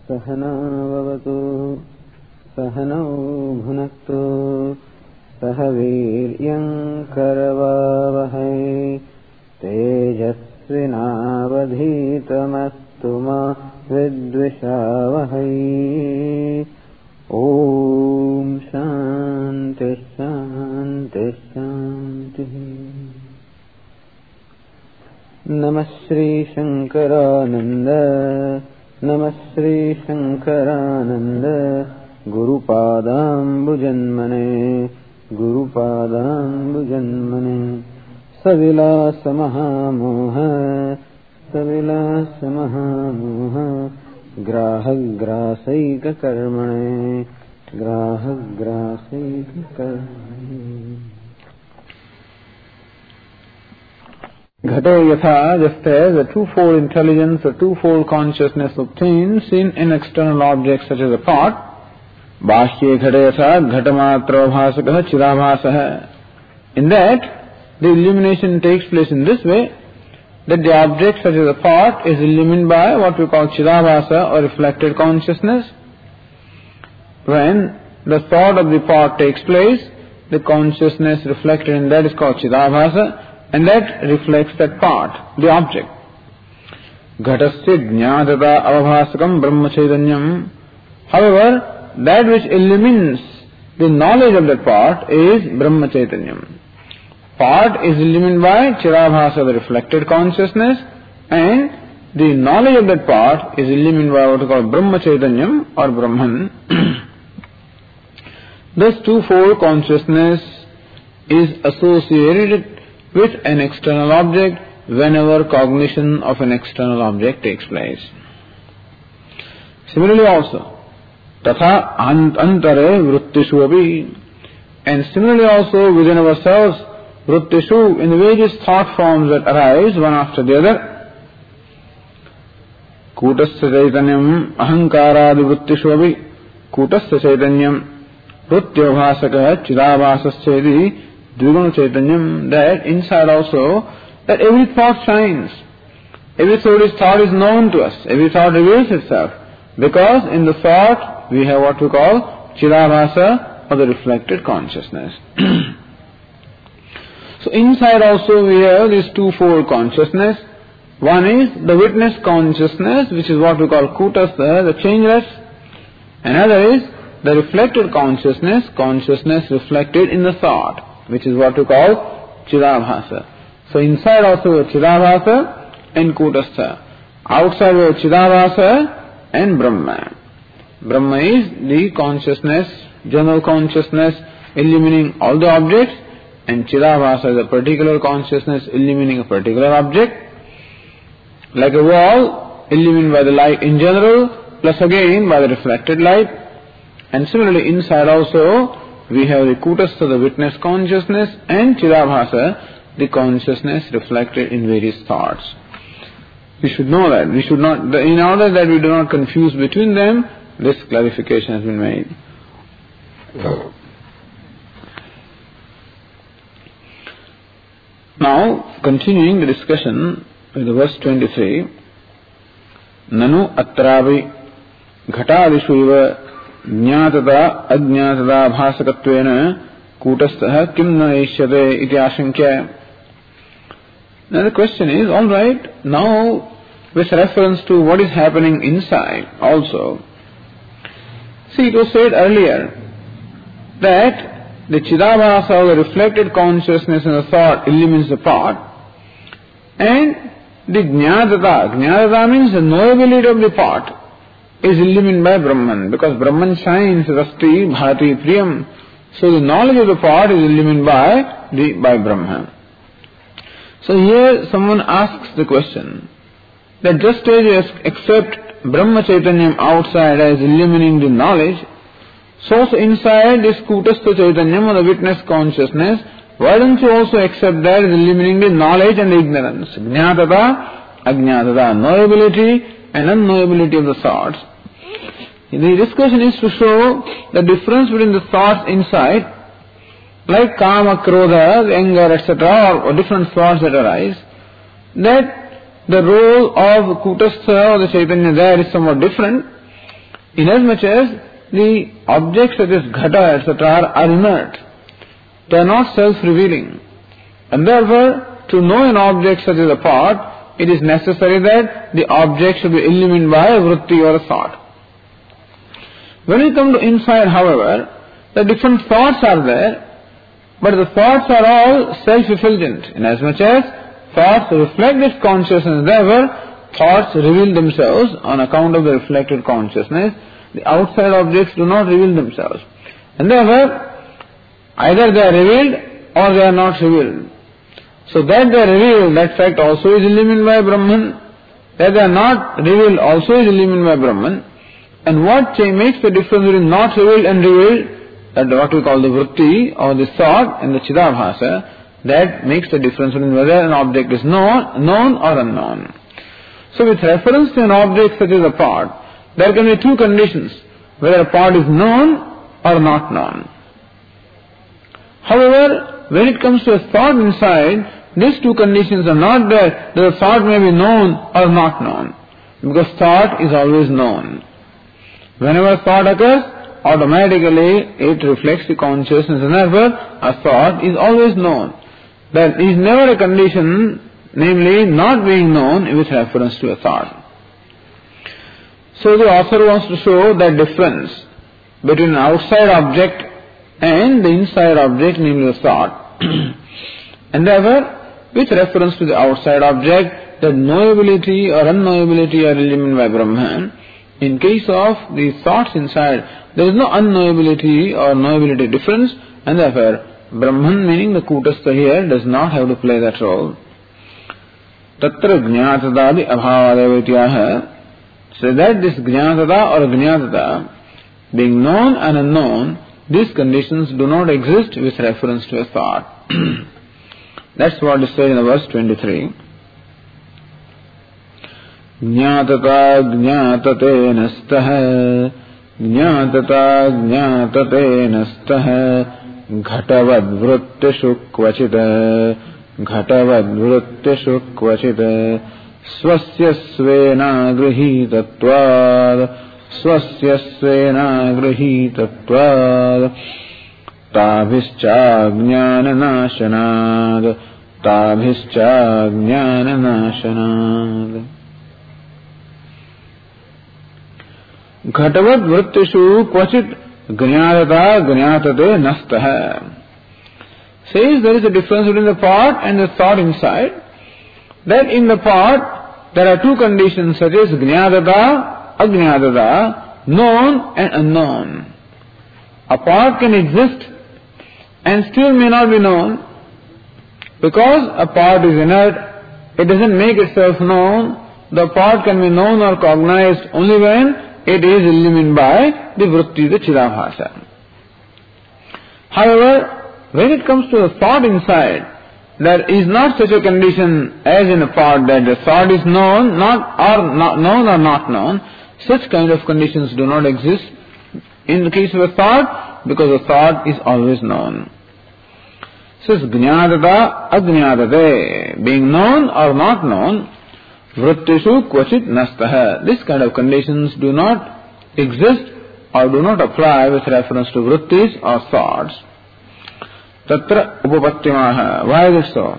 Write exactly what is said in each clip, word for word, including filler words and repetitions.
सहना भवतु सहनौ भुनक्तु सह वीर्यं करवावहै तेजस्विनावधीतमस्तु मा विद्विषावहै। ओम शांति शांति शांति। नमः श्री शंकरानंद नमः Shri Shankaranand गुरुपादाम्बुजन्मने गुरुपादाम्बुजन्मने। सविलास महामोह सविलास महामोह ग्राहग्रासैक कर्मणे ग्राहग्रासैक कर्मणे। Ghata yatha, just as a twofold intelligence, a twofold consciousness obtains in an external object such as a pot. Bhashye ghata yatha ghatamatra bhasakah chidabhasah. In that, the illumination takes place in this way, that the object such as a pot is illumined by what we call chidabhasa or reflected consciousness. When the thought of the pot takes place, the consciousness reflected in that is called chidabhasa, and that reflects that part, the object. Ghatasya jnādata avabhasakam brahma chaitanyam. However, that which illumines the knowledge of that part is brahma chaitanyam. Part is illumined by chidabhasa, the reflected consciousness, and the knowledge of that part is illumined by what we call brahma chaitanyam or brahman. This twofold consciousness is associated with an external object whenever cognition of an external object takes place. Similarly also, tatha antare vrittishu api, and similarly also within ourselves, vrittishu, in the various thought forms that arise one after the other. Kutasya chaitanyam ahankaradi vrittishu api, kutasya chaitanyam vrityobhasaka chidabhasasya Dviguna Chaitanyam, that inside also, that every thought shines. Every thought is known to us. Every thought reveals itself. Because in the thought, we have what we call Chidabhasa, or the reflected consciousness. So inside also we have this twofold consciousness. One is the witness consciousness, which is what we call Kutastha, the changeless. Another is the reflected consciousness, consciousness reflected in the thought, which is what we call Chidabhasa. So inside also we have Chidabhasa and Kutastha. Outside we have Chidabhasa and Brahma. Brahma is the consciousness, general consciousness illumining all the objects, and Chidabhasa is a particular consciousness illumining a particular object. Like a wall illumined by the light in general, plus again by the reflected light. And similarly inside also we have the Kutastha, the witness consciousness, and Chidabhasa, the consciousness reflected in various thoughts. We should know that. We should not, in order that we do not confuse between them, this clarification has been made. Now, continuing the discussion with the verse twenty-three, Nanu atravi ghatadishu iva Jnātata ajñātata bhāsakatvena kūtastha kim na eshyate iti ashankya. Now the question is, alright, now with reference to what is happening inside also. See, it was said earlier that the Chidabhasa, or the reflected consciousness in the thought, illumines the part, and the Jnātata, Jnātata means the knowability of the part, is illumined by Brahman, because Brahman shines Rasti Bharati Priyam. So the knowledge of the part is illumined by the by Brahman. So here someone asks the question that just as you accept Brahma Chaitanyam outside as illumining the knowledge, so also inside this Kutastha Chaitanyam, or the witness consciousness, why don't you also accept that as illumining the knowledge and the ignorance? Jnātata, Ajñātata, knowability and unknowability of the thoughts. The discussion is to show the difference between the thoughts inside, like kama, krodha, anger, et cetera, or, or different thoughts that arise, that the role of Kutastha or the Chaitanya there is somewhat different, Inasmuch as the objects such as ghata, et cetera are inert, they are not self-revealing. And therefore, to know an object such as a pot, it is necessary that the object should be illumined by a vritti or a thought. When we come to inside, however, the different thoughts are there, but the thoughts are all self-effulgent, inasmuch as thoughts reflect this consciousness. Therefore, thoughts reveal themselves on account of the reflected consciousness. The outside objects do not reveal themselves. And therefore, either they are revealed or they are not revealed. So that they are revealed, that fact also is illumined by Brahman. That they are not revealed also is illumined by Brahman. And what makes the difference between not revealed and revealed, that what we call the vritti or the thought and the chidabhasa, that makes the difference between whether an object is known, known or unknown. So with reference to an object such as a pot, there can be two conditions, whether a pot is known or not known. However, when it comes to a thought inside, these two conditions are not there, that the thought may be known or not known, because thought is always known. Whenever thought occurs, automatically it reflects the consciousness, and therefore a thought is always known. There is never a condition, namely not being known, with reference to a thought. So the author wants to show that difference between an outside object and the inside object, namely the thought. And therefore, with reference to the outside object, the knowability or unknowability are illumined by Brahman. In case of the thoughts inside, there is no unknowability or knowability difference, and therefore Brahman, meaning the Kutastha here, does not have to play that role. Tatra jnatadadi abhavadevityaha. So that this jnatada or jnatata, being known and unknown, these conditions do not exist with reference to a thought. That's what is said in the verse twenty-three. Jnatata jnatate nastaha, jnatata jnatate nastaha, ghatavad vrittishu kvachita, ghatavad vrittishu kvachita, swasya svena grihitatvad, swasya svena grihitatvad, tabhischa jnananasanad, tabhischa jnananasanad. Ghatavad vrittishu kvachit jnatata jnatate nastaha. Says there is a difference between the pot and the thought inside. That in the pot there are two conditions, such as jnatata, ajnatata, known and unknown. A pot can exist and still may not be known, because a pot is inert, it doesn't make itself known. The pot can be known or cognized only when it is illumined by the vritti, the chidabhasa. However, when it comes to the thought inside, there is not such a condition as in a pot that the thought is known, not or not known or not known. Such kind of conditions do not exist in the case of a thought, because the thought is always known. Says jnatata ajnatate, being known or not known, vrittishu kvachit nastaha. This kind of conditions do not exist or do not apply with reference to vrittis or thoughts. Tatra upapattimaha. Why is it so?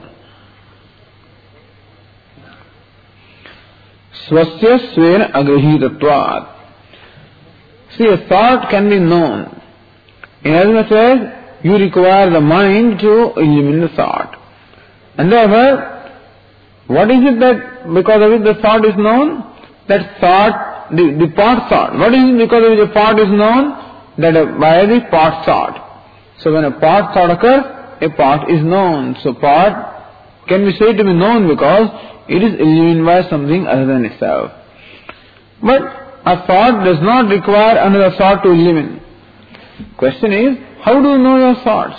Swasya svena agrihitatvat. See, a thought can be known. In as much as you require the mind to illumine the thought. And therefore, what is it that because of it the thought is known? That thought, the, the pot thought. What is it because of which a pot is known? That uh, by the pot thought. So when a pot thought occurs, a pot is known. So pot can be said to be known because it is illumined by something other than itself. But a thought does not require another thought to illumine. Question is, how do you know your thoughts?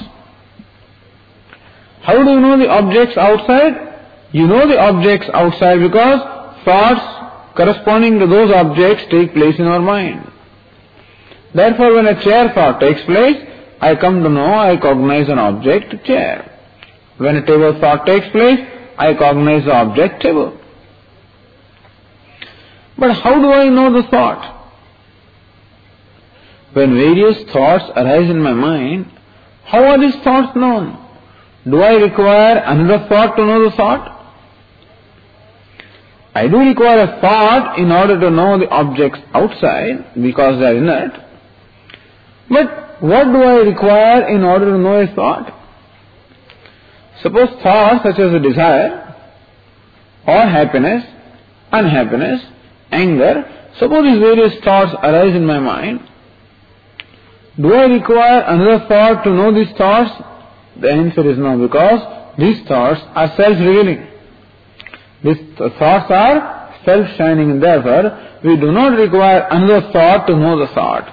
How do you know the objects outside? You know the objects outside because thoughts corresponding to those objects take place in our mind. Therefore, when a chair thought takes place, I come to know, I cognize an object, chair. When a table thought takes place, I cognize the object, table. But how do I know the thought? when various thoughts arise in my mind, how are these thoughts known? Do I require another thought to know the thought? I do require a thought in order to know the objects outside because they are inert. But what do I require in order to know a thought? Suppose thoughts such as a desire or happiness, unhappiness, anger, suppose these various thoughts arise in my mind. Do I require another thought to know these thoughts? The answer is no, because these thoughts are self-revealing. These thoughts are self-shining, and therefore we do not require another thought to know the thought.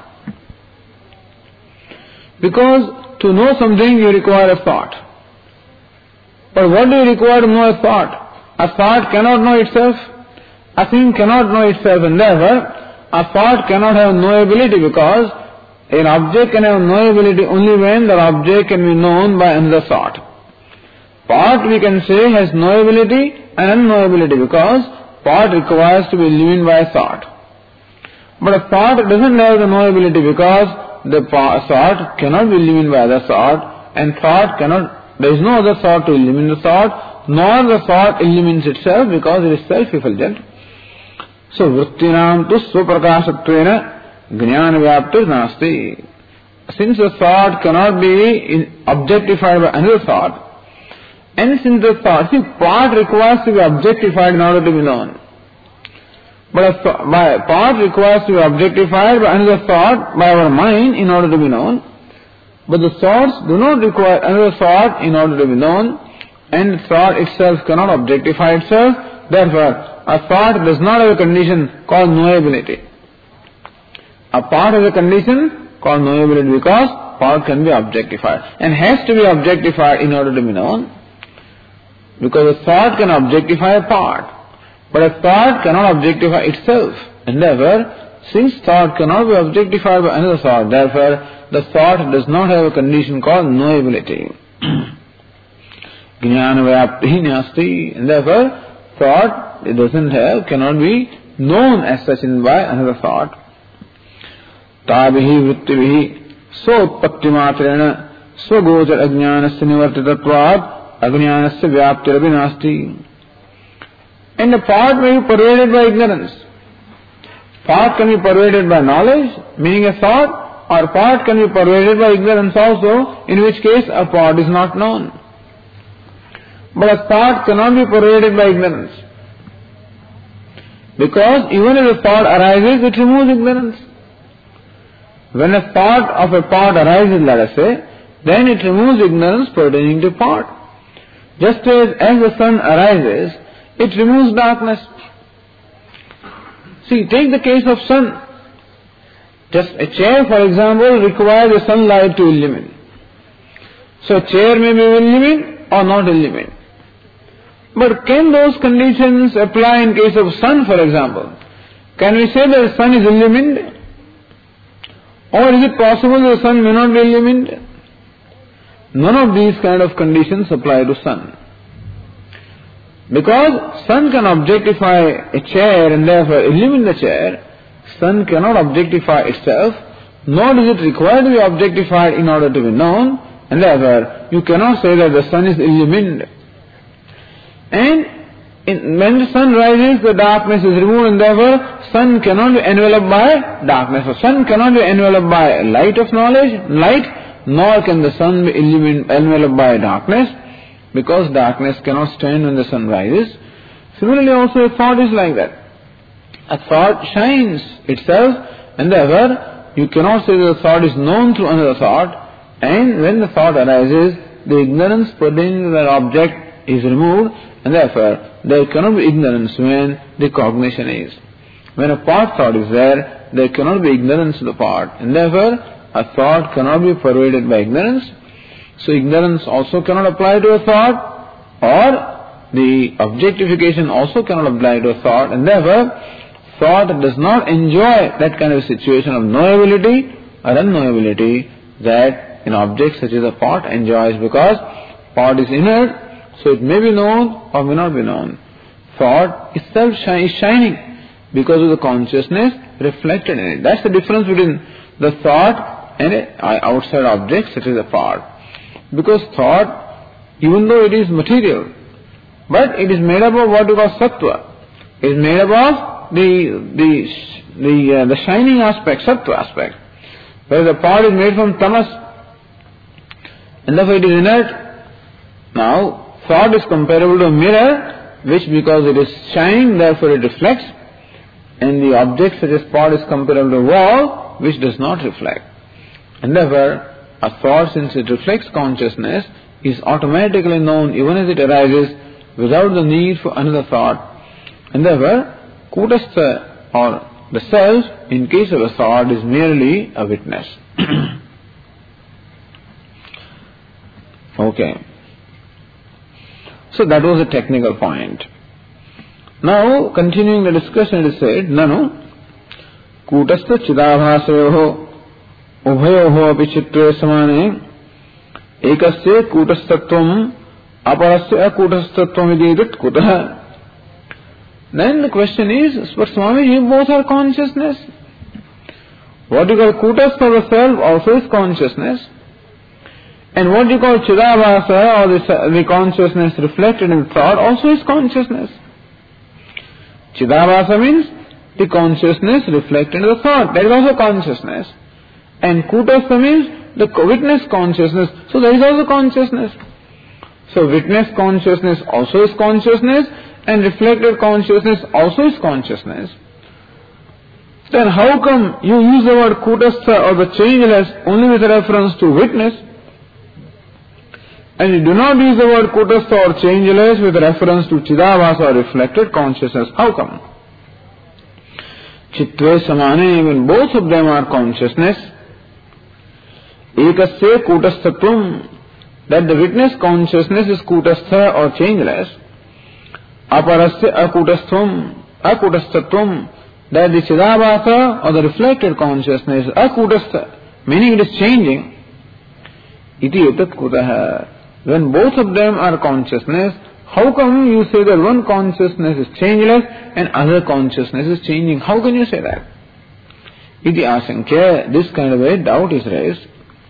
Because to know something you require a thought. But what do you require to know a thought? A thought cannot know itself. A thing cannot know itself, and therefore a thought cannot have knowability, because an object can have knowability only when that object can be known by another thought. Part, we can say, has knowability and unknowability, because part requires to be illumined by a thought. But a thought doesn't have the knowability, because the thought cannot be illumined by other thought, and thought cannot, there is no other thought to illumine the thought, nor the thought illumines itself, because it is self-effulgent. So, vrittinam tu svaprakashatvena jnana vyaptir nasti. Since the thought cannot be objectified by another thought, and since the thought, see, part requires to be objectified in order to be known. But a th- by, part requires to be objectified by another thought, by our mind, in order to be known. But the thoughts do not require another thought in order to be known, and the thought itself cannot objectify itself. Therefore, a thought does not have a condition called knowability. A part has a condition called knowability, because part can be objectified, and has to be objectified in order to be known. Because a thought can objectify a part, but a thought cannot objectify itself. And therefore, since thought cannot be objectified by another thought, therefore the thought does not have a condition called knowability. Jnana vyapti nasti. And therefore, thought, it doesn't have, cannot be known as such in by another thought. Tabihi vrittivihi sotpatti matrena swagochar ajnanasya nivartitatvat ajnanasya vyaptirapi nasti. And the part may be pervaded by ignorance. Part can be pervaded by knowledge, meaning a thought, or part can be pervaded by ignorance also, in which case a part is not known. But a thought cannot be pervaded by ignorance. Because even if a thought arises, it removes ignorance. When a thought of a part arises, let us say, then it removes ignorance pertaining to part. Just as, as the sun arises, it removes darkness. See, take the case of sun. Just a chair, for example, requires the sunlight to illumine. So a chair may be illumined or not illumined. But can those conditions apply in case of sun, for example? Can we say that the sun is illumined? Or is it possible that the sun may not be illumined? None of these kind of conditions apply to sun. Because sun can objectify a chair and therefore illumine the chair, sun cannot objectify itself, nor is it required to be objectified in order to be known, and therefore you cannot say that the sun is illumined. And in, when the sun rises, the darkness is removed, and therefore sun cannot be enveloped by darkness. So sun cannot be enveloped by light of knowledge, light, nor can the sun be illumined, enveloped by darkness, because darkness cannot stand when the sun rises. Similarly also a thought is like that. A thought shines itself, and therefore you cannot say that the thought is known through another thought, and when the thought arises, the ignorance pertaining to that object is removed, and therefore there cannot be ignorance when the cognition is. When a part thought is there, there cannot be ignorance to the part, and therefore a thought cannot be pervaded by ignorance. So ignorance also cannot apply to a thought, or the objectification also cannot apply to a thought, and therefore thought does not enjoy that kind of situation of knowability or unknowability that an object such as a part enjoys, because part is inert, so it may be known or may not be known. Thought itself is shining because of the consciousness reflected in it. That's the difference between the thought and an outside object such as a part. Because thought, even though it is material, but it is made up of what you call sattva. It is made up of the the the, uh, the shining aspect, sattva aspect. Whereas the part is made from tamas, and therefore it is inert. Now, thought is comparable to a mirror, which because it is shining, therefore it reflects, and the object such as part is comparable to a wall, which does not reflect. And therefore, a thought, since it reflects consciousness, is automatically known even as it arises without the need for another thought. And therefore, kutastha or the self, in case of a thought, is merely a witness. Okay. So that was a technical point. Now, continuing the discussion, it is said, Nanu, kutastha chidabhasayoho ubhayoho api chitre samane ekasya kutastatvam aparasya akutastatvam ididit kutah. Then the question is, but Swamiji, both are consciousness. What you call kutastha for the self also is consciousness. And what you call chidabhasa, or the, the consciousness reflected in thought, also is consciousness. Chidabhasa means the consciousness reflected in the thought. That is also consciousness. And kutastha means the witness consciousness. So that is also consciousness. So witness consciousness also is consciousness, and reflected consciousness also is consciousness. Then how come you use the word kutastha or the changeless only with reference to witness, and you do not use the word kutastha or changeless with reference to chidabhasa or reflected consciousness? How come? Chitve samane, when both of them are consciousness, ekasya kutasthatvam, that the witness consciousness is kutastha or changeless, aparasya akutastvam, akutasthatvam, that the chidabhasa or the reflected consciousness is akutastha, meaning it is changing. Iti etat kutah. When both of them are consciousness, how come you say that one consciousness is changeless and other consciousness is changing? How can you say that? Iti asankya, this kind of a doubt is raised.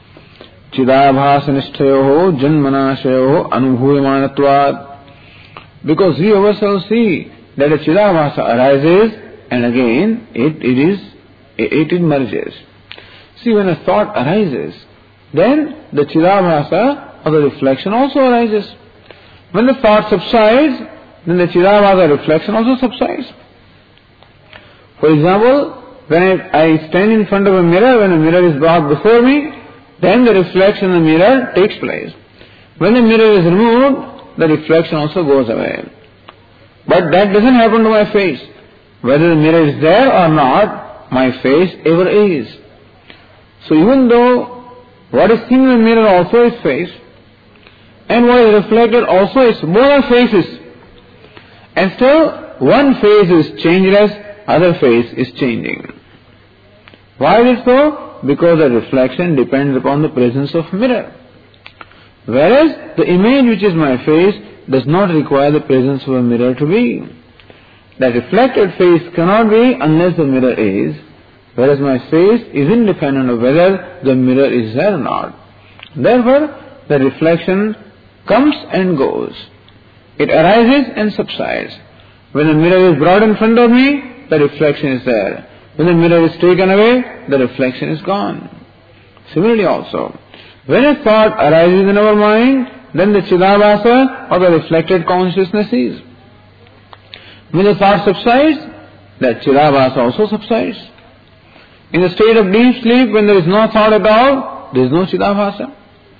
Chidabhasanishtayoho janmanashayoho anubhuyamanatvat. Because we ourselves see that a chidabhasa arises and again it, it is it emerges. See, when a thought arises, then the chidabhasa or the reflection also arises. When the thought subsides, then the chidabhasa reflection also subsides. For example, when I, I stand in front of a mirror, when a mirror is brought before me, then the reflection in the mirror takes place. When the mirror is removed, the reflection also goes away. But that doesn't happen to my face. Whether the mirror is there or not, my face ever is. So even though what is seen in the mirror also is face, and what is reflected also is, both are faces. And still, one face is changeless, other face is changing. Why is it so? Because the reflection depends upon the presence of mirror. Whereas the image which is my face does not require the presence of a mirror to be. That reflected face cannot be unless the mirror is, whereas my face is independent of whether the mirror is there or not. Therefore, the reflection comes and goes. It arises and subsides. When the mirror is brought in front of me, the reflection is there. When the mirror is taken away, the reflection is gone. Similarly also, when a thought arises in our mind, then the chidabhasa or the reflected consciousness is. When the thought subsides, the chidabhasa also subsides. In the state of deep sleep, when there is no thought at all, there is no chidabhasa.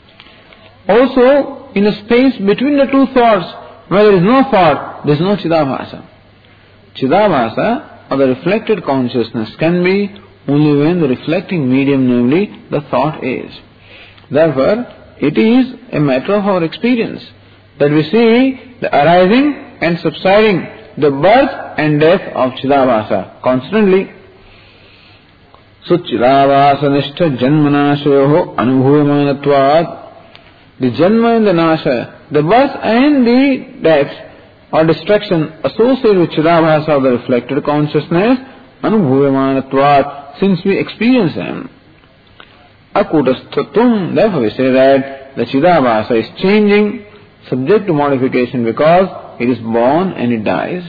Also, in the space between the two thoughts, where there is no thought, there is no chidabhasa. Chidabhasa or the reflected consciousness can be only when the reflecting medium, namely the thought, is. Therefore, it is a matter of our experience that we see the arising and subsiding, the birth and death of chidabhasa constantly. So, chidabhasa nishtha janmanashayoho anubhuyamanatvat. The janma and the nasha, the birth and the death or destruction associated with chidabhasa or the reflected consciousness, anubhuyamanatvat, since we experience them. akutastatvam. Therefore we say that the Chidabhasa is changing, subject to modification because it is born and it dies.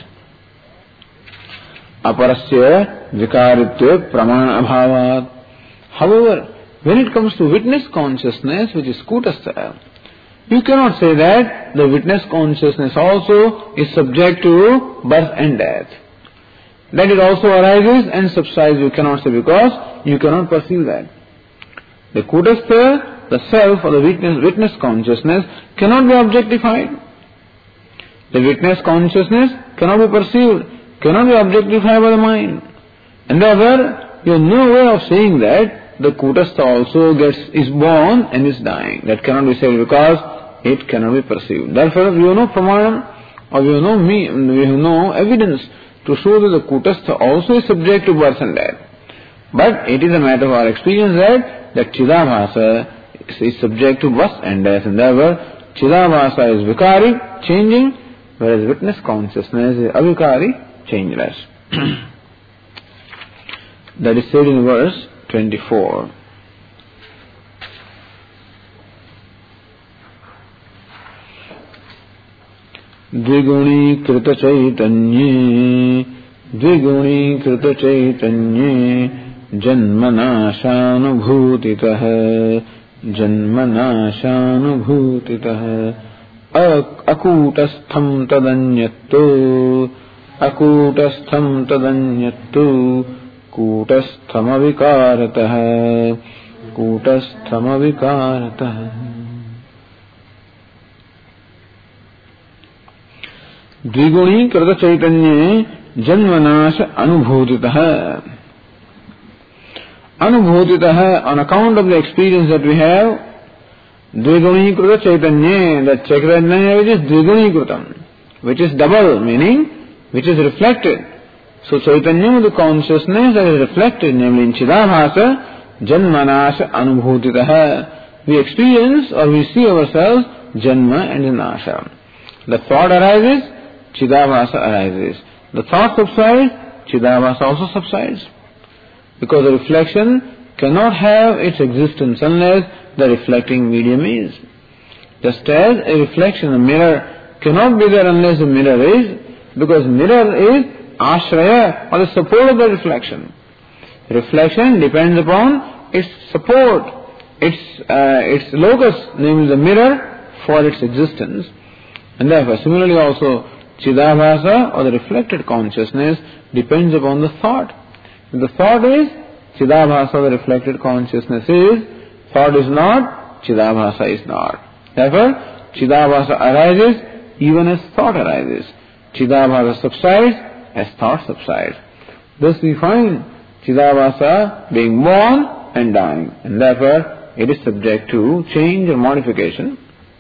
Aparasya vikaritya pramana abhavat. However, when it comes to witness consciousness, which is kutastha, you cannot say that the witness consciousness also is subject to birth and death. That it also arises and subsides, you cannot say, because you cannot perceive that. The kutastha, the self or the witness, witness consciousness cannot be objectified. The witness consciousness cannot be perceived, cannot be objectified by the mind. And therefore, you have no way of saying that the kutastha also gets, is born and is dying. That cannot be said because it cannot be perceived. Therefore, we have no pramanam or we have no, me, we have no evidence to show that the kutastha also is subject to birth and death. But it is a matter of our experience that that Chidabhasa is subject to birth and death, and therefore Chidabhasa is vikari, changing, whereas witness consciousness is avikari, changeless. That is said in verse twenty-four. Dviguni krita chaitanye, Dviguni krita chaitanye, Janmanashanubhutitah, Janmanashanubhutitah, Akutastham tadanyattu, Akutastham tadanyattu, Kutasthamavikarataha, Kutasthamavikarataha. Dviguni krita chaitanye, Janmanasha anubhutitah. Anubhutitah, on account of the experience that we have, Dviguni krita chaitanya, that chaitanya which is Dviguni kritam, which is double, meaning which is reflected. So chaitanya, the consciousness that is reflected, namely in Chidabhasa, Janmanasha anubhutitah. We experience or we see ourselves Janma and Nasha. The thought arises, Chidabhasa arises. The thought subsides, Chidabhasa also subsides. Because the reflection cannot have its existence unless the reflecting medium is. Just as a reflection, a mirror cannot be there unless the mirror is, because mirror is ashraya, or the support of the reflection. Reflection depends upon its support, its uh, its locus, namely the mirror, for its existence. And therefore, similarly also, Chidabhasa, or the reflected consciousness, depends upon the thought. If the thought is, Chidabhasa, the reflected consciousness is, thought is not, Chidabhasa is not. Therefore, Chidabhasa arises even as thought arises. Chidabhasa subsides as thought subsides. Thus we find Chidabhasa being born and dying, and therefore it is subject to change or modification.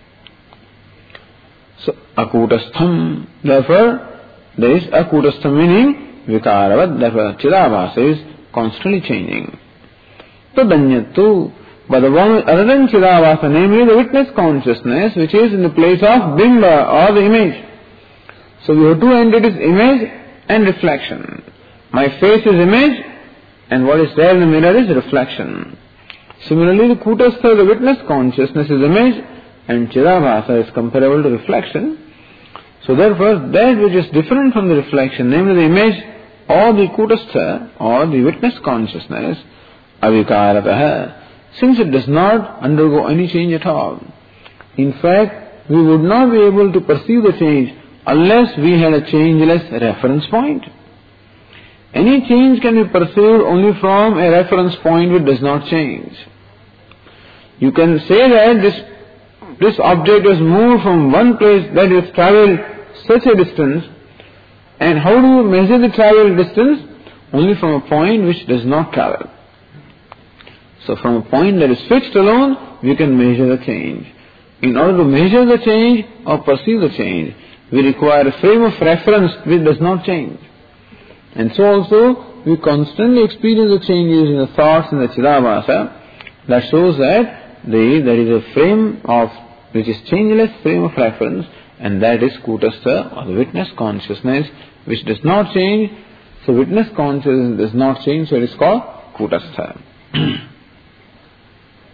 So, akutastham, therefore there is akutastham meaning vikaravad, therefore Chidabhasa is constantly changing. Tadanyattu, but the one other than Chidabhasa, namely the witness consciousness, which is in the place of bimba or the image. So we have two entities, image and reflection. My face is image, and what is there in the mirror is reflection. Similarly, the kutastha, the witness consciousness, is image, and Chidabhasa is comparable to reflection. So therefore, that which is different from the reflection, namely the image or the kutastha or the witness consciousness, avikaratah, since it does not undergo any change at all. In fact, we would not be able to perceive the change unless we had a changeless reference point. Any change can be perceived only from a reference point which does not change. You can say that this, this object has moved from one place that has travelled such a distance, and how do you measure the travel distance? Only from a point which does not travel. So from a point that is fixed alone, we can measure the change. In order to measure the change or perceive the change, we require a frame of reference which does not change. And so also, we constantly experience the changes in the thoughts in the Chidabhasa. That shows that the, there is a frame of, which is changeless frame of reference, and that is kutastha, or the witness consciousness, which does not change. So witness consciousness does not change, so it is called kutastha.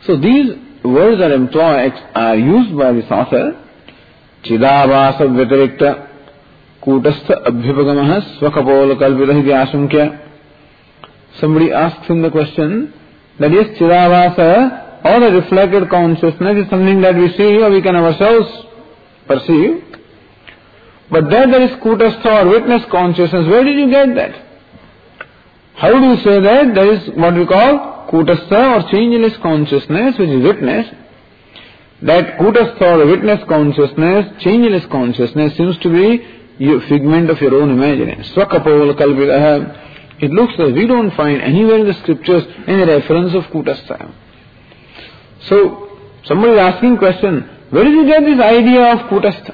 So these words are employed, are used by this author. Chidavasa Vyatirikta Kutastha Abhyupagamah Swakapola Kalpitahi Vyashankya. Somebody asks him the question that yes, Chidavasa, or the reflected consciousness, is something that we see or we can ourselves perceive. But there there is Kutastha or witness consciousness. Where did you get that? How do you say that? There is what we call Kutastha or changeless consciousness, which is witness. That Kutastha or witness consciousness, changeless consciousness, seems to be a figment of your own imagination. Swakapola Kalpitaha. It looks like we don't find anywhere in the scriptures any reference of Kutastha. So, somebody is asking question, where did you get this idea of Kutastha?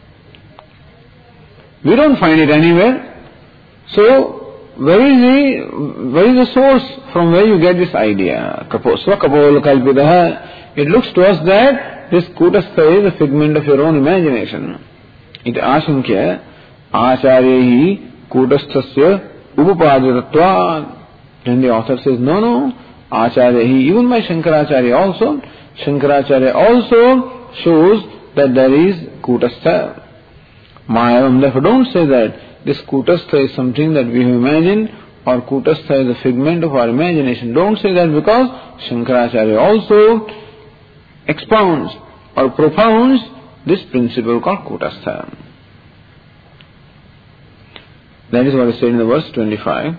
We don't find it anywhere. So, where is the, where is the source from where you get this idea? Swakapola Kalpitaha. It looks to us that this Kutastha is a figment of your own imagination. It ashankya acharyahi Kutasthasya Upapadyatatva. Then the author says, no, no, Acharyahi, even by Shankaracharya also, Shankaracharya also shows that there is Kutastha. Mayavam, therefore don't say that this Kutastha is something that we have imagined or Kutastha is a figment of our imagination. Don't say that because Shankaracharya also expounds or propounds this principle called Kutastha. That is what is said in the verse twenty-five.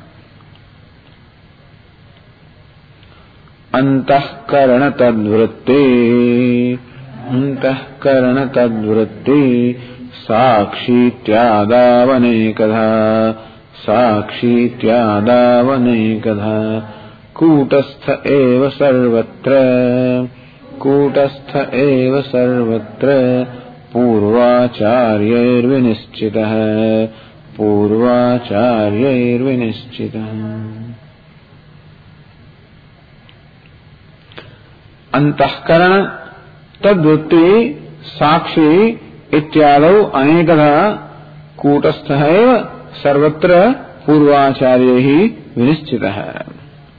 Antahkarana tadvritti Antahkarana tadvritti Sakshi tyadavane kadha Sakshi tyadavane kadha Kutastha eva sarvatra Kutastha eva sarvatra Purvacharyar vinischitah Purvacharyar vinischitah. Antahkarana tadvritti sakshi ityadau anekadha kutastha eva sarvatra purvacharyahi vinischitah.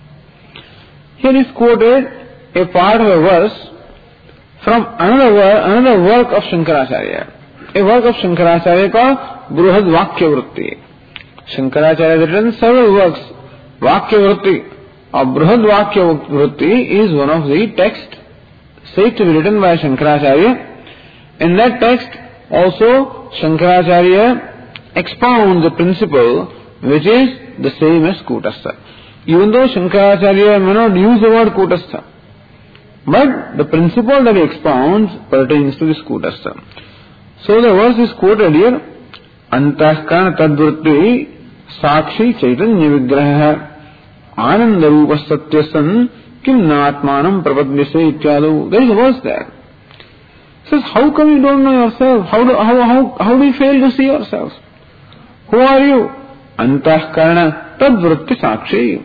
Here is quoted a part of a verse from another, another work of Shankaracharya. A work of Shankaracharya called Bruhad Vakya Vritti. Shankaracharya has written several works. Vakya Vritti or Bruhad Vakya Vritti is one of the texts said to be written by Shankaracharya. In that text also Shankaracharya expounds the principle which is the same as Kutastha. Even though Shankaracharya may not use the word Kutastha, but the principle that he expounds pertains to this Kutastha. So the verse is quoted here, Antahkarana tadvritti sakshi chaitanya vigraha ananda rupa satyasan kim natmanam prapadyase ityadu. There is a verse there. It says, how come you don't know yourself? How do, how, how, how do you fail to see yourself? Who are you? Antahkarana tadvritti sakshi.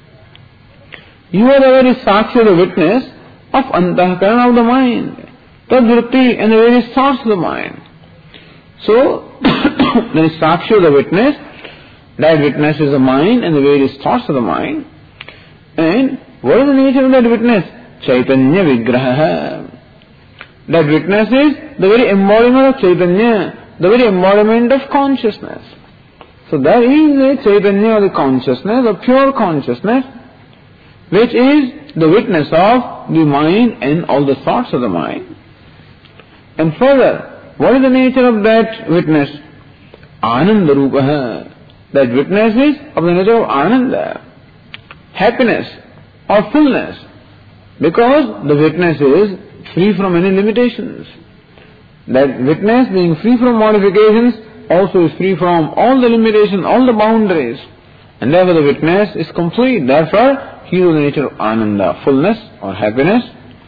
You are the very sakshi, the witness of antahkarana, of the mind. Tadvritti, and the various thoughts of the mind. So, there is sakshi of the witness, that witness is the mind and the various thoughts of the mind. And what is the nature of that witness? Chaitanya vigraha. That witness is the very embodiment of Chaitanya, the very embodiment of consciousness. So there is a Chaitanya of the consciousness, a pure consciousness, which is the witness of the mind and all the thoughts of the mind. And further, what is the nature of that witness? Ananda Rupaha. That witness is of the nature of Ananda, happiness or fullness, because the witness is free from any limitations. That witness, being free from modifications, also is free from all the limitations, all the boundaries, and therefore the witness is complete. Therefore, he is of the nature of Ananda, fullness or happiness.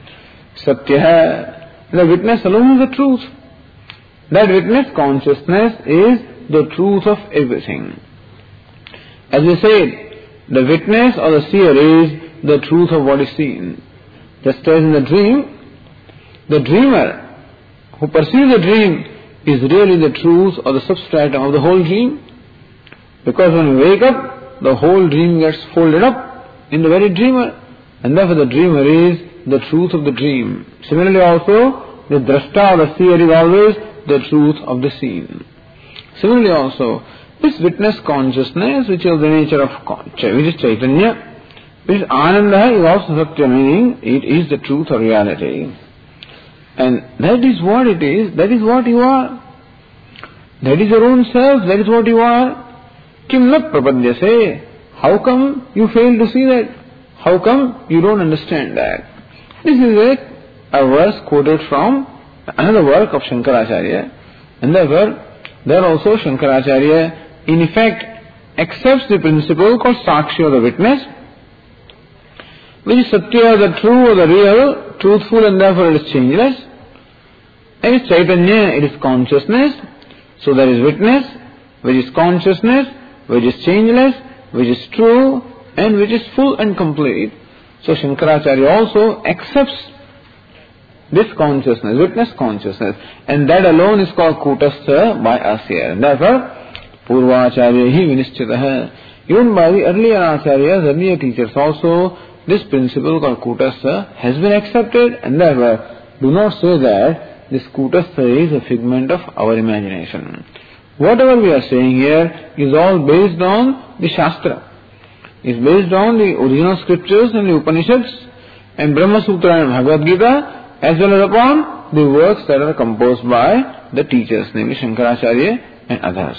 Satyaha. The witness alone is the truth. That witness consciousness is the truth of everything. As we said, the witness or the seer is the truth of what is seen. Just as in the dream, the dreamer who perceives the dream is really the truth or the substratum of the whole dream. Because when we wake up, the whole dream gets folded up in the very dreamer. And therefore the dreamer is the truth of the dream. Similarly also, the drashta or the seer is always the truth of the seen. Similarly also, this witness consciousness, which is the nature of which is Chaitanya, which is Ananda, is also Satya, meaning it is the truth or reality. And that is what it is, that is what you are. That is your own self, that is what you are. Kim na prapadyase? How come you fail to see that? How come you don't understand that? This is a, a verse quoted from another work of Shankaracharya. And therefore, there also Shankaracharya in effect accepts the principle called Sakshi or the witness, which is Satya, the true or the real, truthful, and therefore it is changeless. And it's Chaitanya, it is consciousness. So there is witness, which is consciousness, which is changeless, which is true, and which is full and complete. So Shankaracharya also accepts this consciousness, witness consciousness, and that alone is called Kutastha by us here. And therefore, Purvacharya hi vinischitaha. Even by the earlier acharyas, earlier teachers also, this principle called Kutastha has been accepted, and therefore, do not say that this Kutastha is a figment of our imagination. Whatever we are saying here is all based on the Shastra. It's based on the original scriptures and the Upanishads and Brahma Sutra and Bhagavad Gita, as well as upon the works that are composed by the teachers, namely Shankaracharya and others.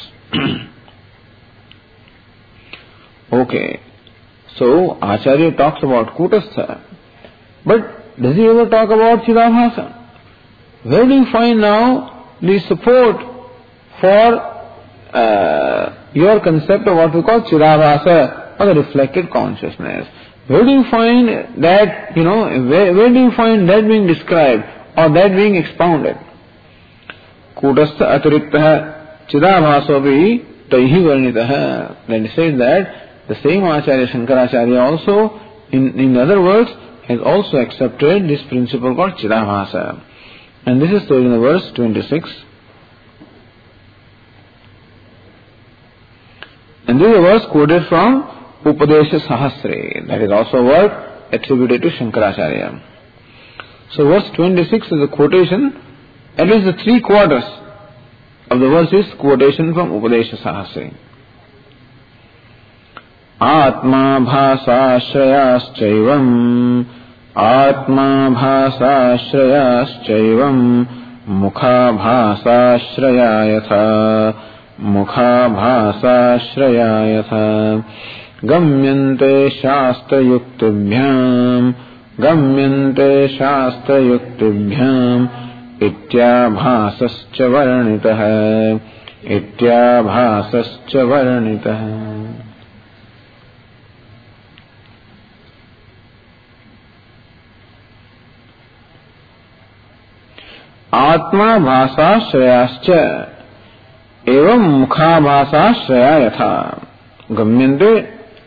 Okay, so Acharya talks about Kutastha, but does he ever talk about Chidabhasa? Where do you find now the support for uh, your concept of what we call Chidabhasa, or the reflected consciousness? Where do you find that, you know, where, where do you find that being described or that being expounded? Kutastha atiriktaha chidabhasopi taihi varnitaha. Then it says that the same Acharya Shankaracharya also, in, in other words, has also accepted this principle called chidabhasa. And this is told in the verse twenty-six. And this is a verse quoted from Upadesha Sahasre, that is also a work attributed to Shankaracharya. So verse twenty-six is a quotation, at least the three quarters of the verse is quotation from Upadesha Sahasre. Atma bhasashrayaschaivam Atma bhasashrayaschaivam Mukha bhasashrayayatha Mukha bhasashrayayatha Gamyante shastra yuktibhyam Gamyante shastra yuktibhyam Ityabhasascha varnitaha Ityabhasascha varnitaha. Atma bhasa shrayascha evam mukha bhasa shraya yatha gamyante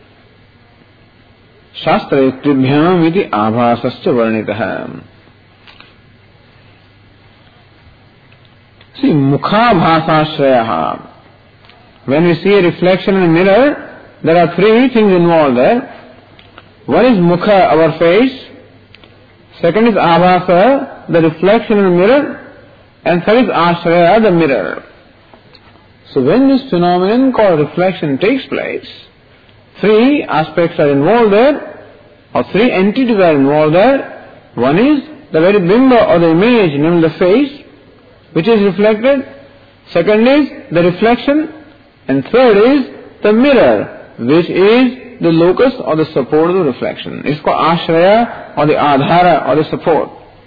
shastra yuktibhyam iti abhasascha varnitaha. See, mukha bhasa shraya. When we see a reflection in a mirror, there are three things involved there. One is mukha, our face. Second is abhasa, the reflection in the mirror. And third is ashraya, the mirror. So when this phenomenon called reflection takes place, three aspects are involved there, or three entities are involved there. One is the very bimba or the image, namely the face, which is reflected. Second is the reflection. And third is the mirror, which is the locus or the support of the reflection. It's called ashraya or the adhara or the support.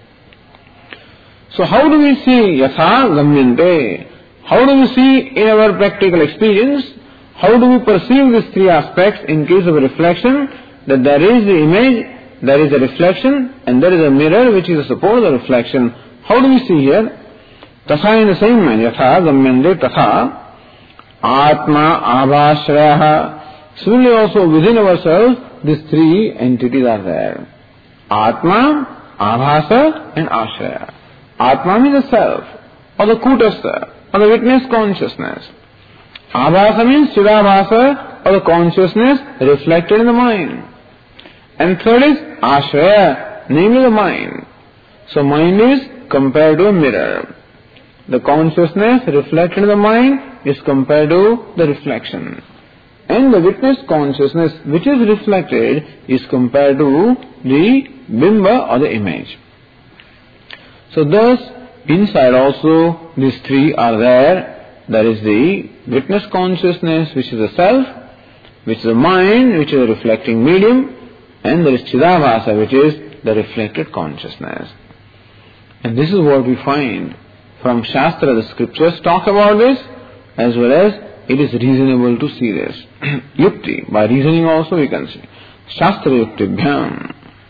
So how do we see yatha gamyante? How do we see in our practical experience? How do we perceive these three aspects in case of a reflection? That there is the image, there is a reflection, and there is a mirror which is the support of the reflection. How do we see here? Tatha in the same manner, yatha gamyante tatha atma abhashraya. Similarly also within ourselves, these three entities are there. Atma, abhasa and ashraya. Atma means the self, or the kutastha, or the witness consciousness. Abhasa means chidabhasa, or the consciousness reflected in the mind. And third is ashraya, namely the mind. So mind is compared to a mirror. The consciousness reflected in the mind is compared to the reflection. And the witness consciousness which is reflected is compared to the bimba or the image. So thus, inside also these three are there. There is the witness consciousness which is the self, which is the mind, which is a reflecting medium, and there is Chidabhasa which is the reflected consciousness. And this is what we find from Shastra. The scriptures talk about this, as well as it is reasonable to see this. Yukti, by reasoning also we can see. Shastra yuktibhyam.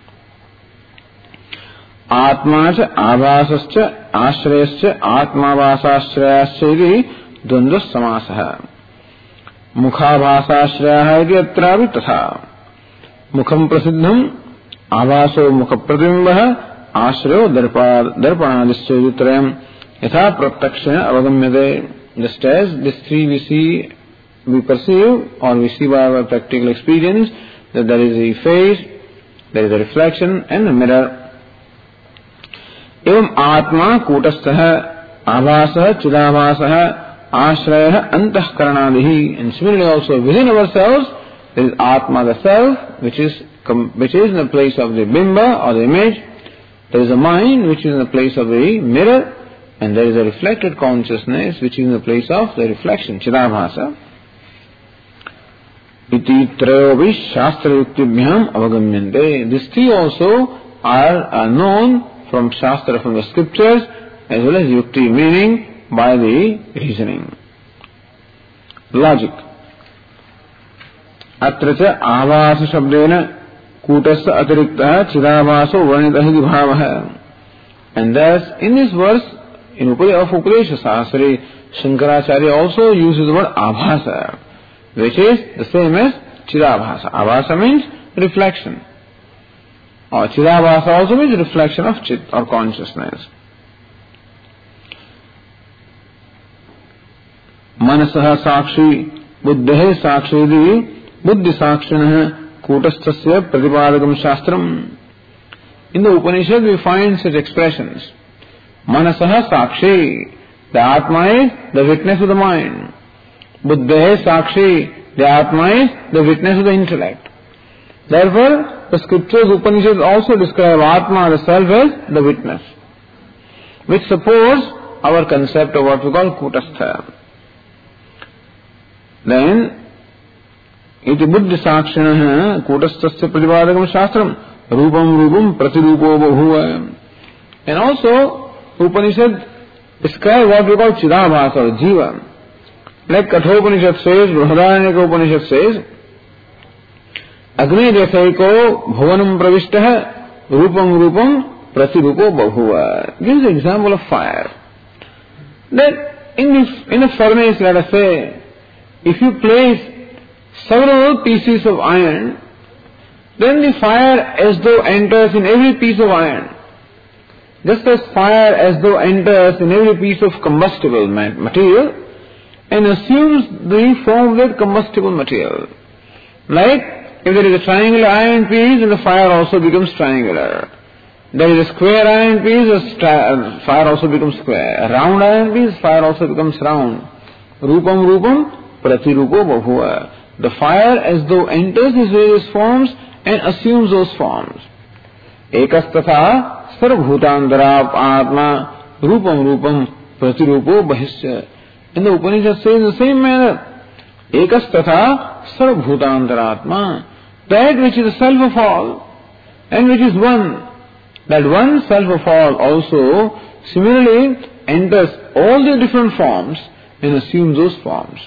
Atma cha abhasascha ashrayascha atmavasashrayascha iti dvandva samasaha. Mukhabhasashrayah iti atravi tatha. Mukham prasiddham avaso mukhapratibimbah ashrayo darpanadischa yutrayam yatha pratakshana avagamyate. Just as these three we see, we perceive or we see by our practical experience that there is a face, there is a reflection and a mirror. Evam atma kutastha abhasah chidabhasah ashrayah antahkaranadihi. And similarly also within ourselves there is atma, the self, which is which is in the place of the bimba or the image. There is a mind which is in the place of the mirror. And there is a reflected consciousness which is in the place of the reflection, Chidabhasa. Iti trayovi shastra yuktibhyam avagamyante. These three also are, are known from Shastra, from the scriptures, as well as yukti, meaning by the reasoning. Logic. Atra cha avasa shabdena kutassa atirikta chidabhaso varnitahi bhavaha. And thus, in this verse, in Upadesha of Upadesha Sastra, Shankaracharya also uses the word abhasa, which is the same as chidabhasa. Abhasa means reflection. Or chidabhasa also means reflection of chit or consciousness. Manasaha sakshi buddhe sakshidi buddhi sakshinah kutastasya pratipadakam shastram. In the Upanishad we find such expressions. Manasaha sakshi, the Atma is the witness of the mind. Buddha sakshi, the Atma is the witness of the intellect. Therefore, the scriptures, Upanishads also describe Atma, the self, as the witness, which supports our concept of what we call kutastha. Then, iti buddhi sakshinah kutastasya pratipadakam shastram rupam rupam pratirupo bahuva. And also, Upanishad describe what we call Chidabhasa or Jiva. Like Kathopanishad says, Brihadaranyaka Upanishad says, Agni Desaiko Bhavanam Pravishtaha Rupam Rupam Pratirupo Bahuva. This is an example of fire. That in this, in a furnace, let us say, if you place several pieces of iron, then the fire as though enters in every piece of iron. Just as fire as though enters in every piece of combustible material and assumes the form of that combustible material. Like if there is a triangular iron piece, then the fire also becomes triangular. There is a square iron piece, the fire also becomes square. A round iron piece, fire also becomes round. Rupam rupam pratirupo bhahuva. The fire as though enters these various forms and assumes those forms. Ekastatha sarvbhutandara atma rupam rupam pratirupo bahisya. And the Upanishad says in the same manner, ekastatha sarvbhutandara atma. That which is the self of all and which is one, that one self of all also similarly enters all the different forms and assumes those forms.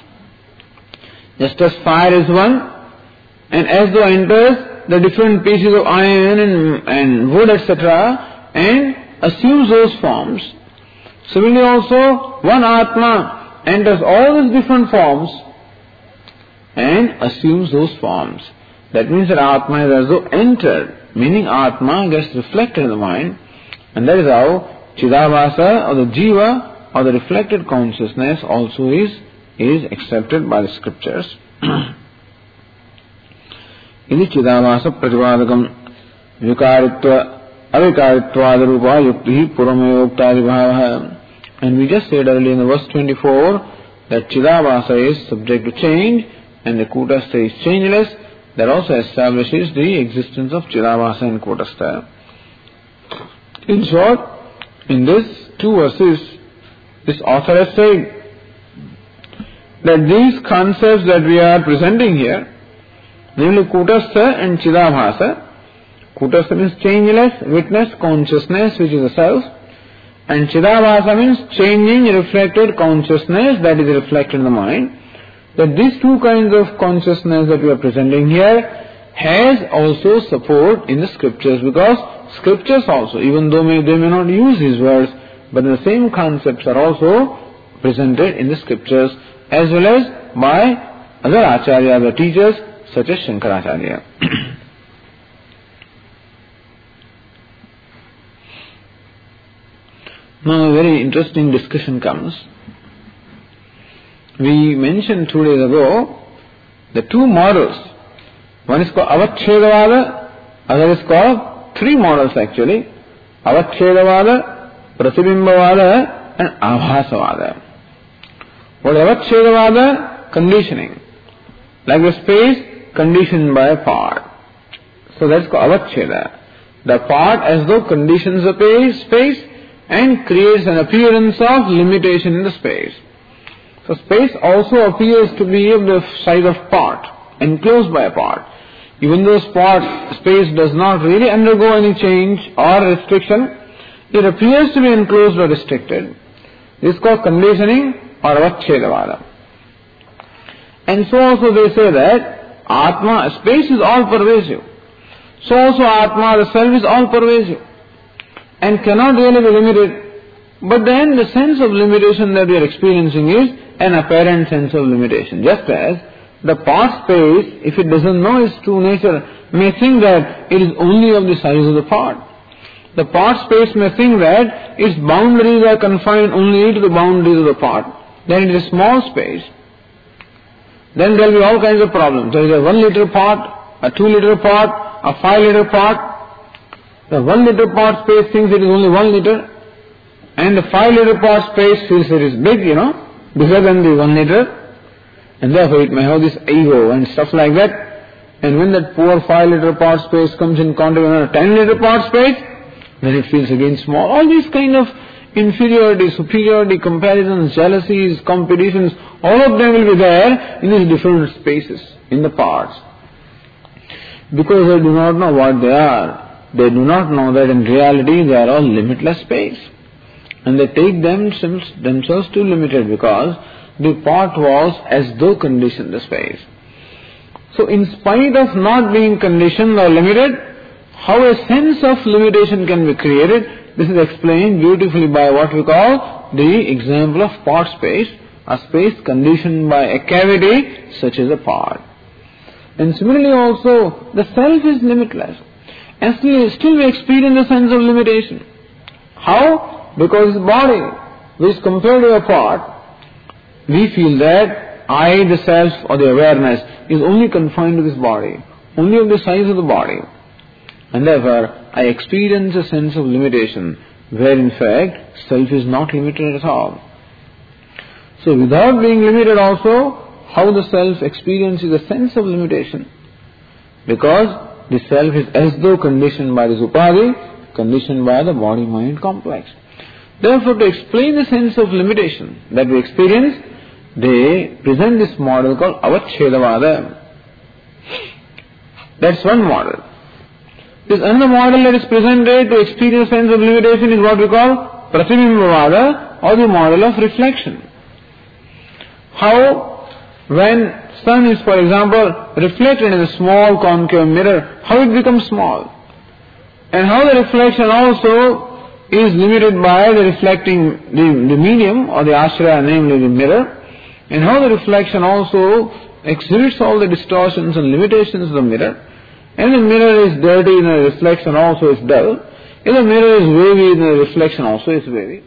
Just as fire is one, and as though enters the different pieces of iron and, and wood, et cetera, and assumes those forms. Similarly also, one Atma enters all these different forms and assumes those forms. That means that Atma is as though entered, meaning Atma gets reflected in the mind, and that is how Chidabhasa or the Jiva or the reflected consciousness also is, is accepted by the scriptures. Ini Chidabhasa Pratipadakam Vikaritva avikarittvadarupa yukti puramayokta vibhava. And we just said earlier in the verse twenty-four that Chidabhasa is subject to change and the Kutastha is changeless. That also establishes the existence of Chidabhasa and Kutastha. In short, in these two verses, this author has said that these concepts that we are presenting here, namely Kutastha and Chidabhasa, Kutastha means changeless, witness, consciousness, which is the self, and Chidabhasa means changing, reflected consciousness that is reflected in the mind. That these two kinds of consciousness that we are presenting here has also support in the scriptures, because scriptures also, even though may, they may not use these words, but the same concepts are also presented in the scriptures as well as by other acharyas, other teachers such as Shankaracharya. Now a very interesting discussion comes. We mentioned two days ago the two models. One is called Avachedavada, other is called three models actually. Avachedavada, Pratibimbavada and Abhasavada. What is Avachedavada? Conditioning. Like the space conditioned by a part. So that's called Avacheda. The part as though conditions the space and creates an appearance of limitation in the space. So space also appears to be of the size of part, enclosed by a part. Even though part, space does not really undergo any change or restriction, it appears to be enclosed or restricted. This is called conditioning or Avachedavada. And so also they say that Atma, space is all pervasive. So also Atma, the self, is all pervasive and cannot really be limited. But then the sense of limitation that we are experiencing is an apparent sense of limitation. Just as the part space, if it doesn't know its true nature, may think that it is only of the size of the part. The part space may think that its boundaries are confined only to the boundaries of the part. Then it is a small space. Then there will be all kinds of problems. There is a one liter part, a two liter part, a five liter part. The one liter part space thinks it is only one liter, and the five liter part space feels it is big, you know, bigger than the one liter, and therefore it may have this ego and stuff like that. And when that poor five liter part space comes in contact with another ten liter part space, then it feels again small. All these kind of inferiority, superiority, comparisons, jealousies, competitions, all of them will be there in these different spaces, in the parts. Because they do not know what they are. They do not know that in reality they are all limitless space. And they take themselves, themselves too limited because the part was as though conditioned the space. So in spite of not being conditioned or limited, how a sense of limitation can be created, this is explained beautifully by what we call the example of part space, a space conditioned by a cavity such as a part. And similarly also, the self is limitless. And still, still we experience a sense of limitation. How? Because the body, which compared to a part, we feel that I, the self or the awareness, is only confined to this body, only of the size of the body. And therefore, I experience a sense of limitation, where in fact, self is not limited at all. So without being limited also, how the self experiences a sense of limitation? Because the self is as though conditioned by this upadhi, conditioned by the body-mind complex. Therefore, to explain the sense of limitation that we experience, they present this model called Avachedavada. That's one model. This another model that is presented to experience sense of limitation is what we call Pratibimbavada, or the model of reflection. How, when sun is, for example, reflected in a small concave mirror, how it becomes small. And how the reflection also is limited by the reflecting, the, the medium or the ashraya, namely the mirror. And how the reflection also exhibits all the distortions and limitations of the mirror. And the mirror is dirty and the reflection also is dull. If the mirror is wavy, then the reflection also is wavy.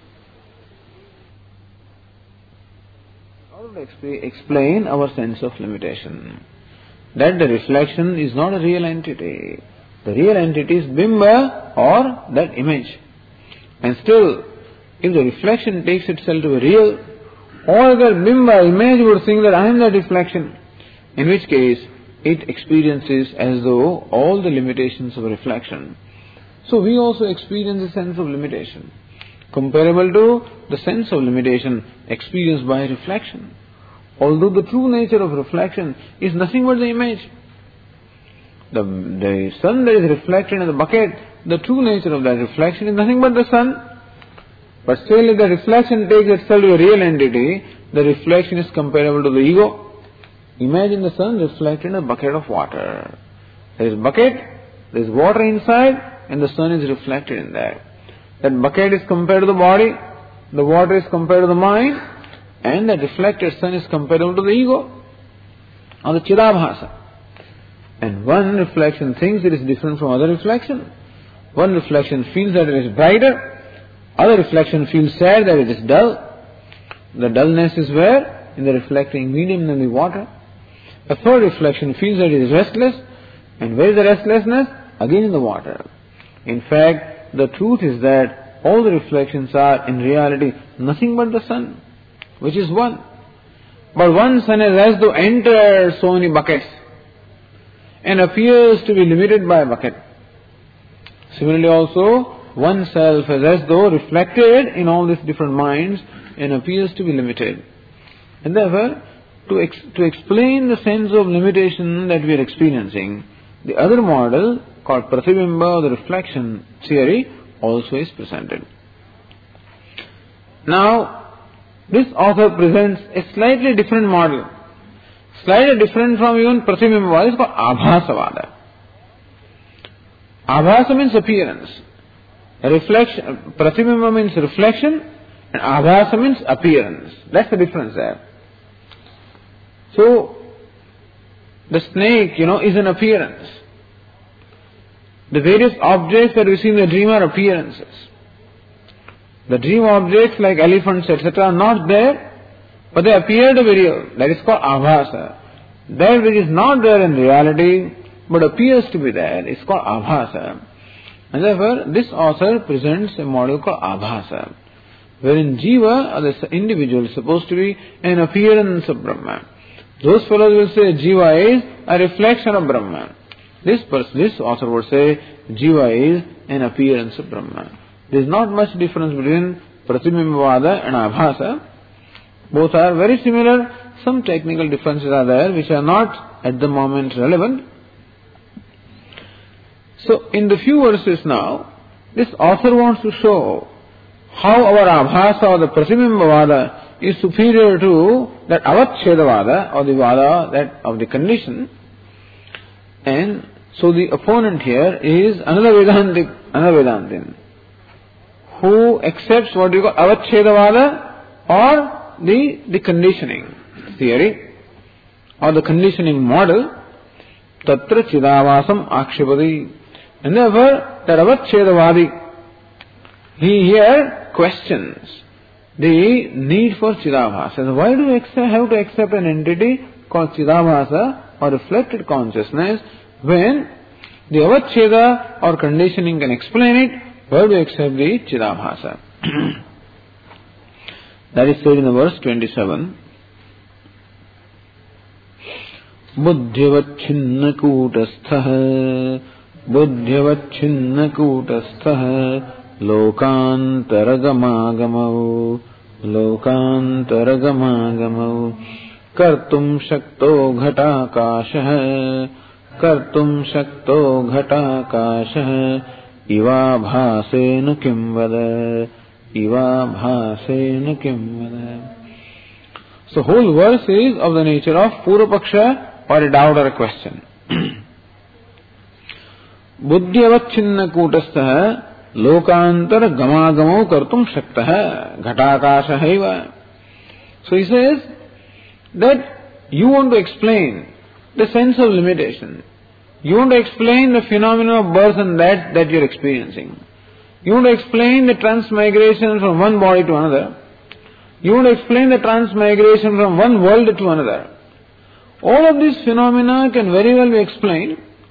In order to explain our sense of limitation, that the reflection is not a real entity. The real entity is Bimba or that image. And still, if the reflection takes itself to be real, all that Bimba image would think that I am that reflection. In which case, it experiences as though all the limitations of reflection. So we also experience a sense of limitation, comparable to the sense of limitation experienced by reflection. Although the true nature of reflection is nothing but the image. The, the sun that is reflected in the bucket, the true nature of that reflection is nothing but the sun. But still, if the reflection takes itself to a real entity, the reflection is comparable to the ego. Imagine the sun reflected in a bucket of water. There is bucket, there is water inside, and the sun is reflected in that. That bucket is compared to the body, the water is compared to the mind, and the reflected sun is comparable to the ego, or the Chidabhasa. And one reflection thinks it is different from other reflection. One reflection feels that it is brighter, other reflection feels sad that it is dull. The dullness is where? In the reflecting medium in the water. A third reflection feels that it is restless, and where is the restlessness? Again in the water. In fact, the truth is that all the reflections are in reality nothing but the sun, which is one. But one sun has as though entered so many buckets and appears to be limited by a bucket. Similarly also, oneself is as though reflected in all these different minds and appears to be limited. And therefore, to, ex- to explain the sense of limitation that we are experiencing, the other model called Pratibimba, the reflection theory, also is presented. Now, this author presents a slightly different model, slightly different from even Pratibimba. It's called Abhasavada. Abhasa means appearance. Reflection, Pratibimba means reflection, and Abhasa means appearance. That's the difference there. So, the snake, you know, is an appearance. The various objects that we see in the dream are appearances. The dream objects like elephants, et cetera are not there, but they appear to be real. That is called Abhasa. That which is not there in reality, but appears to be there, is called Abhasa. And therefore, this author presents a model called Abhasa, wherein Jiva, or the individual, is supposed to be an appearance of Brahma. Those fellows will say Jiva is a reflection of Brahma. This person, this author would say Jiva is an appearance of Brahma. There is not much difference between Pratibimbavada and Abhasa. Both are very similar. Some technical differences are there which are not at the moment relevant. So, in the few verses now, this author wants to show how our Abhasa or the Pratibimbavada is superior to that Avachedavada or the Vada that of the condition. And so the opponent here is another Vedantic, another Vedantin, who accepts what you call Avachedavada or the, the conditioning theory or the conditioning model, Tatra Chidavasam Akshipadi. And therefore, that Avachedavadi, he here questions the need for Chidabhasa. Why do we accept, have to accept an entity called Chidabhasa or reflected consciousness when the Avacheda or conditioning can explain it? Why do we accept the Chidabhasa? That is said in the verse twenty-seven. Buddhyavachinna kutastha Buddhyavachinna kutastha Lokantaragagamau Lokantaragagamau Kartum shakto ghatakashah Kartum shakto ghatakashah Iva bhasena kim vada Iva bhasena kim vada. So whole verse is of the nature of Purvapaksha or a doubt or a question. Buddhyavachinna kutastha Lokantar gamagamo kartum shaktaha ghatakashahaiva. So he says that you want to explain the sense of limitation. You want to explain the phenomenon of birth and death that you are experiencing. You want to explain the transmigration from one body to another. You want to explain the transmigration from one world to another. All of these phenomena can very well be explained,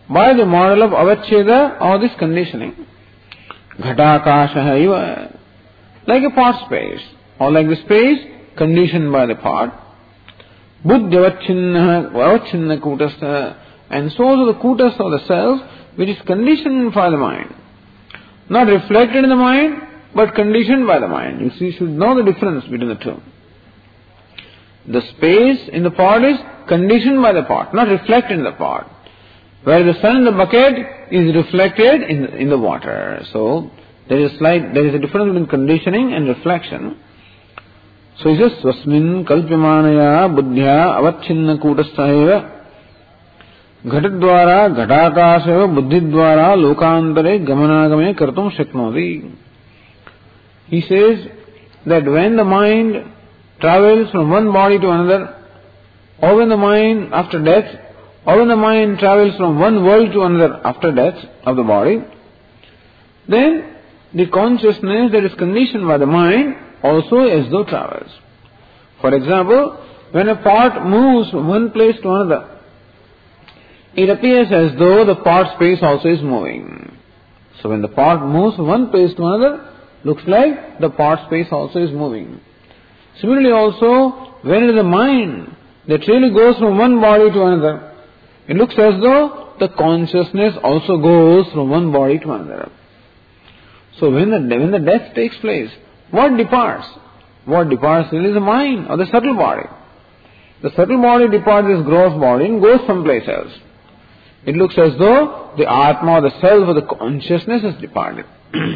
by the model of avacheda or this conditioning. Ghatakasha iva, like a part space, or like the space conditioned by the part. Buddhi avachinna, avachinna kutastha, and so also the kutas or the self, which is conditioned by the mind. Not reflected in the mind, but conditioned by the mind. You see, you should know the difference between the two. The space in the pot is conditioned by the pot, not reflected in the pot. Where the sun in the bucket is reflected in the, in the water. So, there is a slight, there is a difference between conditioning and reflection. So he says, Swasmin kalpyamanaya buddhya avachinna kutastha Ghatadvara, ghatakaseva, buddhidvara, lokantare, gamanagame, kartum shaknoti. He says that when the mind travels from one body to another, or when the mind after death, or when the mind travels from one world to another after death of the body, then the consciousness that is conditioned by the mind also as though travels. For example, when a part moves from one place to another, it appears as though the part space also is moving. So when the part moves from one place to another, looks like the part space also is moving. Similarly also, when it is the mind that really goes from one body to another, it looks as though the consciousness also goes from one body to another. So when the, when the death takes place, what departs? What departs really is the mind or the subtle body. The subtle body departs this gross body and goes someplace else. It looks as though the Atma or the self or the consciousness has departed.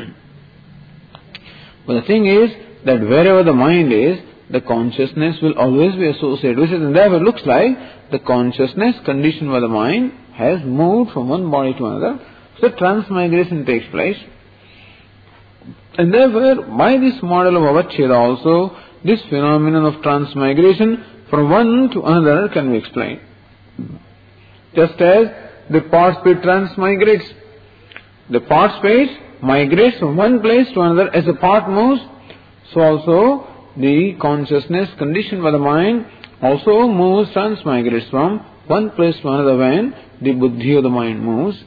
But the thing is that wherever the mind is, the consciousness will always be associated with it, and therefore it looks like the consciousness conditioned by the mind has moved from one body to another. So transmigration takes place. And therefore, by this model of avacheda also, this phenomenon of transmigration from one to another can be explained. Just as the part space transmigrates, the part space migrates from one place to another as the part moves, so also the consciousness conditioned by the mind also moves, transmigrates from one place to another when the buddhi of the mind moves.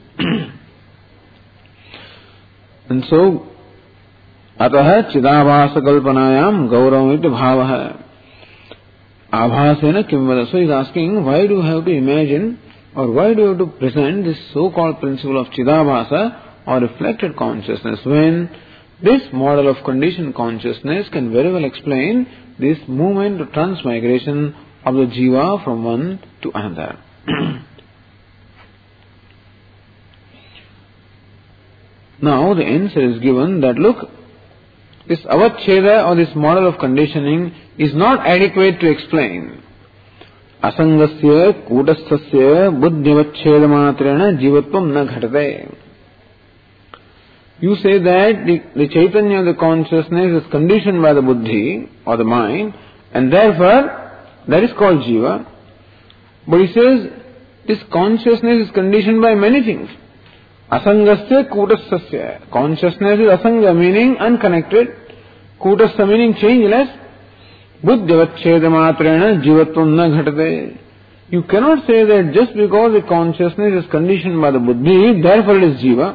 And so, atah chidabhasa kalpanayam gauravam iti bhavaha. Abhasena kim vada. So he is asking, why do you have to imagine or why do you have to present this so-called principle of chidabhasa or reflected consciousness when this model of conditioned consciousness can very well explain this movement of transmigration of the jiva from one to another. Now the answer is given that look, this avacheda or this model of conditioning is not adequate to explain. Asangasya kutasthasya buddhyavacheda matrena jivatvam na ghatate. You say that the, the Chaitanya of the consciousness is conditioned by the buddhi or the mind, and therefore that is called jiva. But he says this consciousness is conditioned by many things. Asangasya kutasthasya. Consciousness is asanga, meaning unconnected. Kutastha meaning changeless. Buddhyavacheda matrena jivatvam na ghatate. You cannot say that just because the consciousness is conditioned by the buddhi, therefore it is jiva.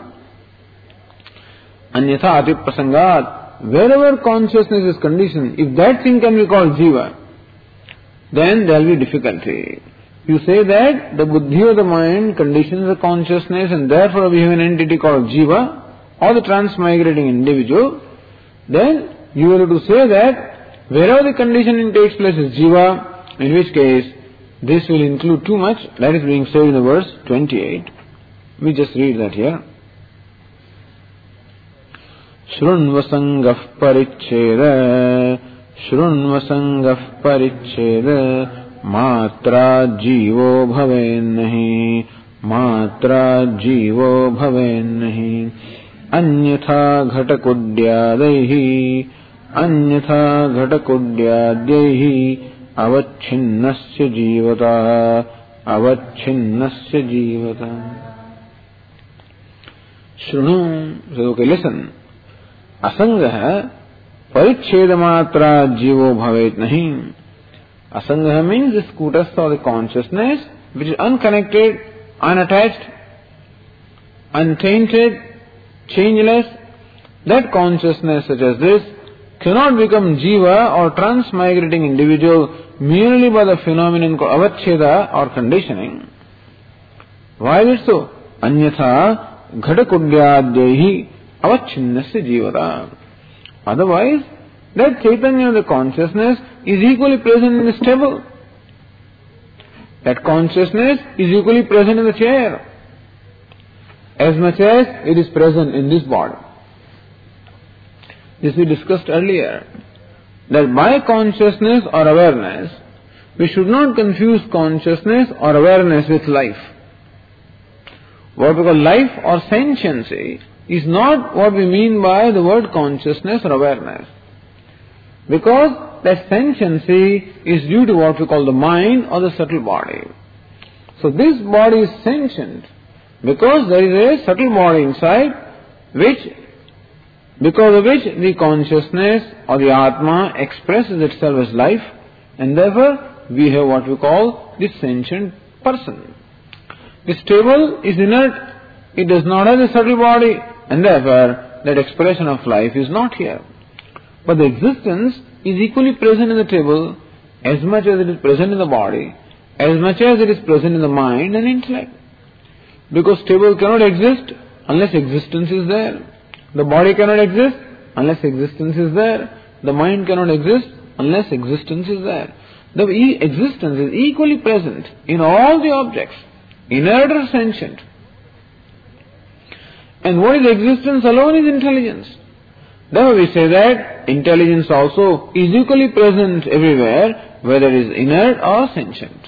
Anyatha ati prasangat. Wherever consciousness is conditioned, if that thing can be called jiva, then there will be difficulty. You say that the buddhi of the mind conditions the consciousness and therefore we have an entity called jiva or the transmigrating individual, then you will have to say that wherever the conditioning takes place is jiva, in which case this will include too much. That is being said in the verse twenty-eight. We just read that here. Shrunvasangah paricheda Shrunvasangah paricheda Matra jivo bhaven nahi Matra jivo bhaven nahi Anyatha ghatakudyadaihi Anyatha ghatakudyadaihi Avacchinnasya jivata Avacchinnasya jivata. Shrunu. So, okay, listen. Asangah paricheda matra jivo bhavet nahi. Asangah means this kutastha or the consciousness which is unconnected, unattached, untainted, changeless, that consciousness such as this cannot become jiva or transmigrating individual merely by the phenomenon called avacheda or conditioning. Why is it so? Anyatha ghatakudyadyehi avacchinnasya jivata. Otherwise, that Chaitanya, the consciousness, is equally present in this table. That consciousness is equally present in the chair, as much as it is present in this body. This we discussed earlier, that by consciousness or awareness, we should not confuse consciousness or awareness with life. What we call life or sentiency is not what we mean by the word consciousness or awareness. Because that sentiency is due to what we call the mind or the subtle body. So this body is sentient because there is a subtle body inside which, because of which the consciousness or the Atma expresses itself as life, and therefore we have what we call this sentient person. This table is inert, it does not have a subtle body, and therefore that expression of life is not here. But the existence is equally present in the table as much as it is present in the body, as much as it is present in the mind and intellect. Because table cannot exist unless existence is there. The body cannot exist unless existence is there. The mind cannot exist unless existence is there. The existence is equally present in all the objects, inert or sentient. And what is existence alone is intelligence. Therefore we say that intelligence also is equally present everywhere, whether it is inert or sentient.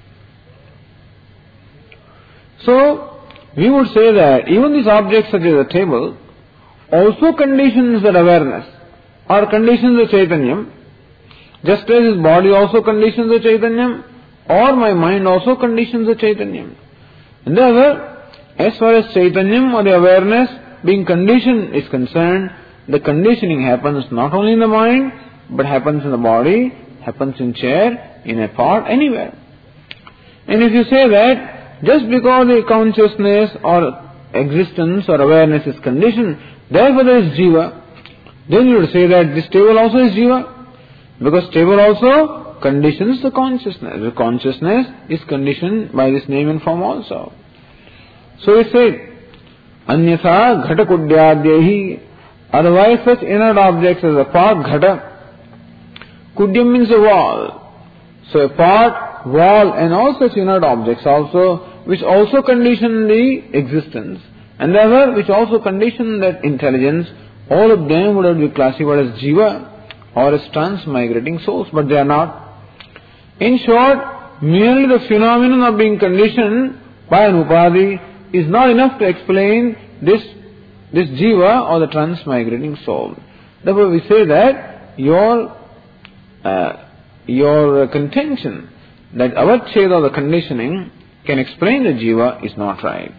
So, we would say that even these objects such as a table also conditions that awareness or conditions the Chaitanyam, just as his body also conditions the Chaitanyam, or my mind also conditions the Chaitanyam. And therefore, as far as Chaitanyam or the awareness being conditioned is concerned, the conditioning happens not only in the mind, but happens in the body, happens in chair, in a pot, anywhere. And if you say that just because the consciousness or existence or awareness is conditioned, therefore there is jiva, then you would say that this table also is jiva, because table also conditions the consciousness. The consciousness is conditioned by this name and form also. So we say, anyatha ghatakudyadyehi. Otherwise, such inert objects as a pot, ghata. Kudyam means a wall. So a pot, wall, and all such inert objects also, which also condition the existence, and therefore which also condition that intelligence, all of them would have to be classified as jiva or as transmigrating souls, but they are not. In short, merely the phenomenon of being conditioned by an upadi is not enough to explain this this jiva or the transmigrating soul. Therefore we say that your uh, your contention that avacheda or the conditioning can explain the jiva is not right.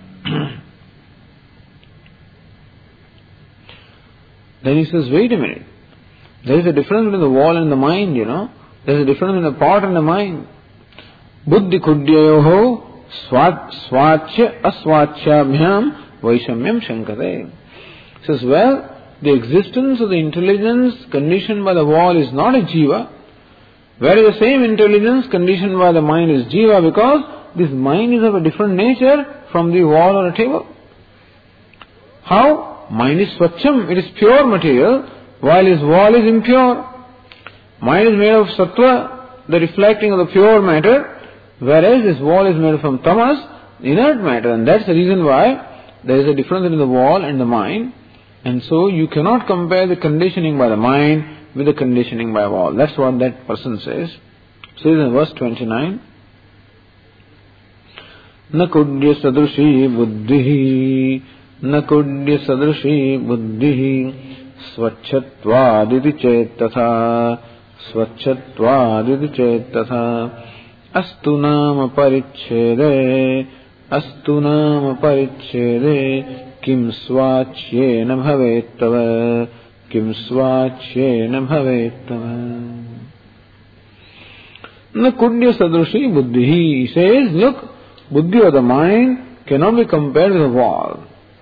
Then he says, wait a minute. There is a difference between the wall and the mind, you know. There is a difference between the pot and the mind. Buddhi kudyayoho swachya aswachyabhyam vaishamyam shankate. He says, well, the existence of the intelligence conditioned by the wall is not a jiva, whereas the same intelligence conditioned by the mind is jiva, because this mind is of a different nature from the wall or a table. How? Mind is swacham, it is pure material, while his wall is impure. Mind is made of sattva, the reflecting of the pure matter, whereas this wall is made from tamas, inert matter, and that's the reason why there is a difference between the wall and the mind. And so you cannot compare the conditioning by the mind with the conditioning by wall. That's what that person says. Says in verse twenty-nine, Na kudya sadrushi buddhihi, na kudya sadrushi buddhihi, swachatvaditi chetatha, swachatvaditi chetatha, astu nama parichede, astu nama parichede, Kim swachyena bhavetava, kim swachyena bhavetava. Na kudya sadrushi buddhihi. He says, look, buddhi or the mind cannot be compared with a wall.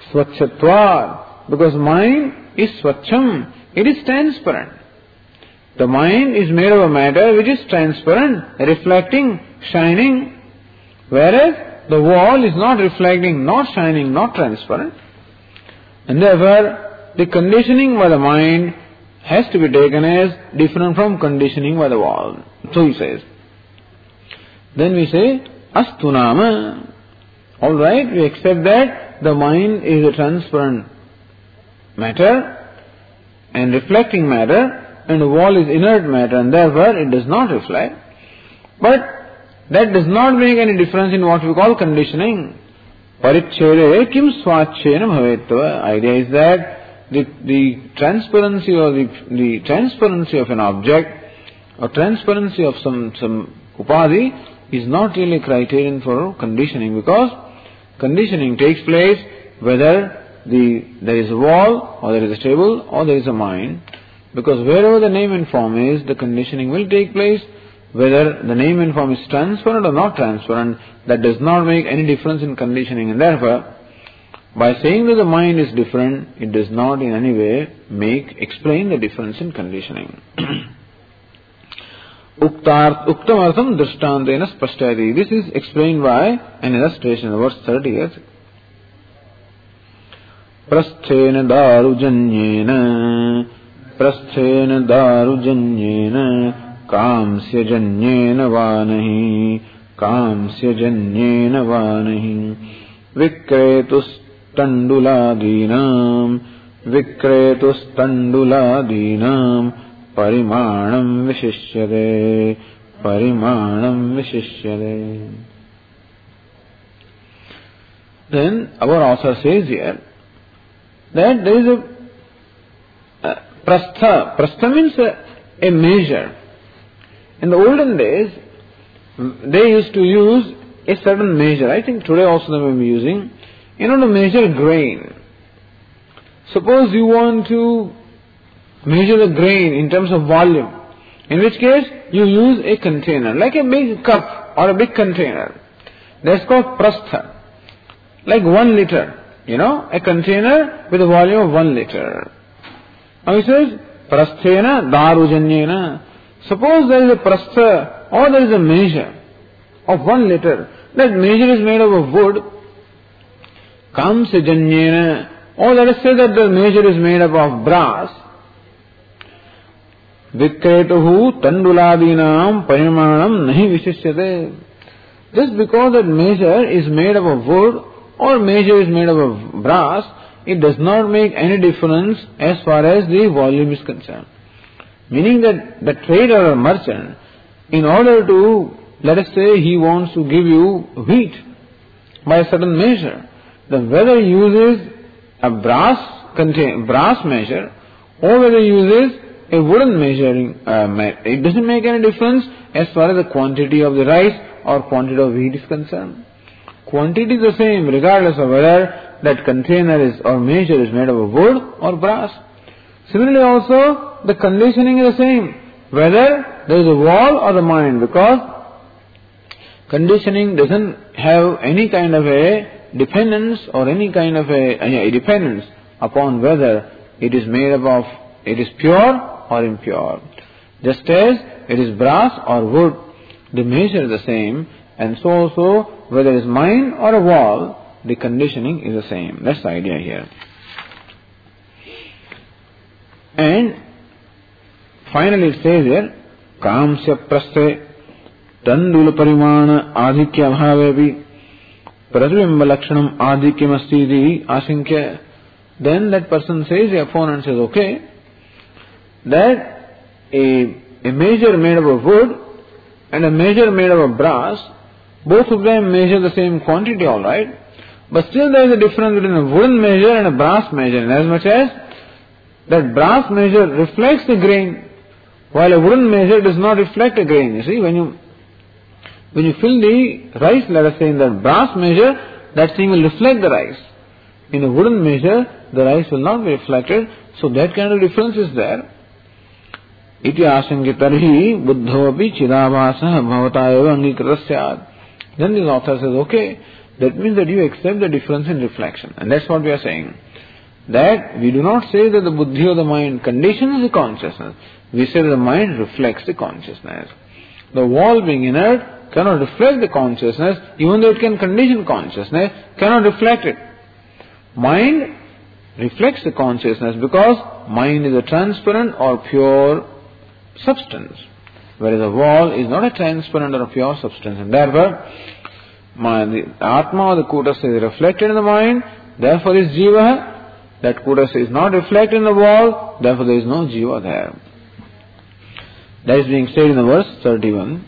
Swachhatvat, because mind is swachham, it is transparent. The mind is made of a matter which is transparent, reflecting, shining, whereas the wall is not reflecting, not shining, not transparent. And therefore, the conditioning by the mind has to be taken as different from conditioning by the wall. So he says. Then we say, Astu nama. Alright, we accept that the mind is a transparent matter and reflecting matter, and the wall is inert matter, and therefore it does not reflect. But that does not make any difference in what we call conditioning. Parichede kim swachena bhavetva. Idea is that the, the transparency or the, the transparency of an object or transparency of some, some upadhi is not really a criterion for conditioning, because conditioning takes place whether the, there is a wall or there is a table or there is a mind. Because wherever the name and form is, the conditioning will take place. Whether the name and form is transparent or not transparent, that does not make any difference in conditioning. And therefore, by saying that the mind is different, it does not in any way make, explain the difference in conditioning. Uktamartham drishtantena spashtayati. This is explained by an illustration, verse thirty. Yes. Prasthena darujanyena Prasthena darujanyena Kamsya janyena vanahi Kamsya janyena vanahi Vikretus tanduladinam Vikretus tanduladinam Parimanam vishishyade Parimanam vishishyade. Then our author says here that there is a uh, prastha. Prastha means a, a measure. In the olden days, they used to use a certain measure. I think today also they may be using, in order to measure grain. Suppose you want to measure the grain in terms of volume, in which case you use a container, like a big cup or a big container. That's called prastha. Like one liter. You know, a container with a volume of one liter. Now he says, prasthena darujanyena. Suppose there is a prastha or there is a measure of one liter. That measure is made of a wood. Kamsya janyena. Or let us say that the measure is made up of brass. Vikretuhu tanduladinam parimanam nahi vishishyate. Just because that measure is made of a wood or measure is made of a brass, it does not make any difference as far as the volume is concerned. Meaning that the trader or merchant, in order to, let us say he wants to give you wheat by a certain measure, then whether he uses a brass contain, brass measure or whether he uses a wooden measuring, uh, it doesn't make any difference as far as the quantity of the rice or quantity of wheat is concerned. Quantity is the same regardless of whether that container is or measure is made of wood or brass. Similarly also, the conditioning is the same, whether there is a wall or the mind, because conditioning doesn't have any kind of a dependence or any kind of a, a dependence upon whether it is made up of, it is pure or impure. Just as it is brass or wood, the measure is the same, and so also whether it is mind or a wall, the conditioning is the same. That's the idea here. And finally it says here, Kamsya prasthe tandula parimana adhikya bhavevi pratibimba lakshanam adhikyam asti asinkya. Then that person says, the opponent says, okay, that a, a measure made of a wood and a measure made of a brass, both of them measure the same quantity, alright, but still there is a difference between a wooden measure and a brass measure, in as much as that brass measure reflects the grain, while a wooden measure does not reflect a grain. You see, when you when you fill the rice, let us say, in that brass measure, that thing will reflect the rice. In a wooden measure, the rice will not be reflected, so that kind of difference is there. Iti asanki tarhi buddho api chidabhasa bhavata eva angikritasya. Then the author says, okay, that means that you accept the difference in reflection. And that's what we are saying. That we do not say that the buddhi or the mind conditions the consciousness. We say that the mind reflects the consciousness. The wall being inert cannot reflect the consciousness, even though it can condition consciousness, cannot reflect it. Mind reflects the consciousness because mind is a transparent or pure substance, whereas a wall is not a transparent or a pure substance, and therefore the Atma or the Kutastha is reflected in the mind, therefore is Jiva. That Kutastha is not reflected in the wall, therefore there is no Jiva there. That is being said in the verse thirty-one.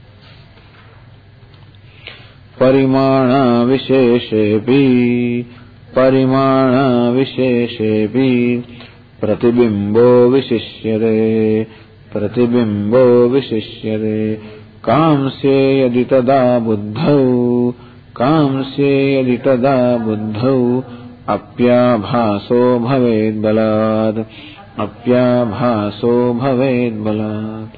Parimana visheshepi Parimana visheshepi Pratibimbo vishishyare Pratibimbo vishishyare Kamsye yadi tada buddhau Kamsye yadi tada buddhau Apyabhaso bhaved balad Apyabhaso bhaved balad.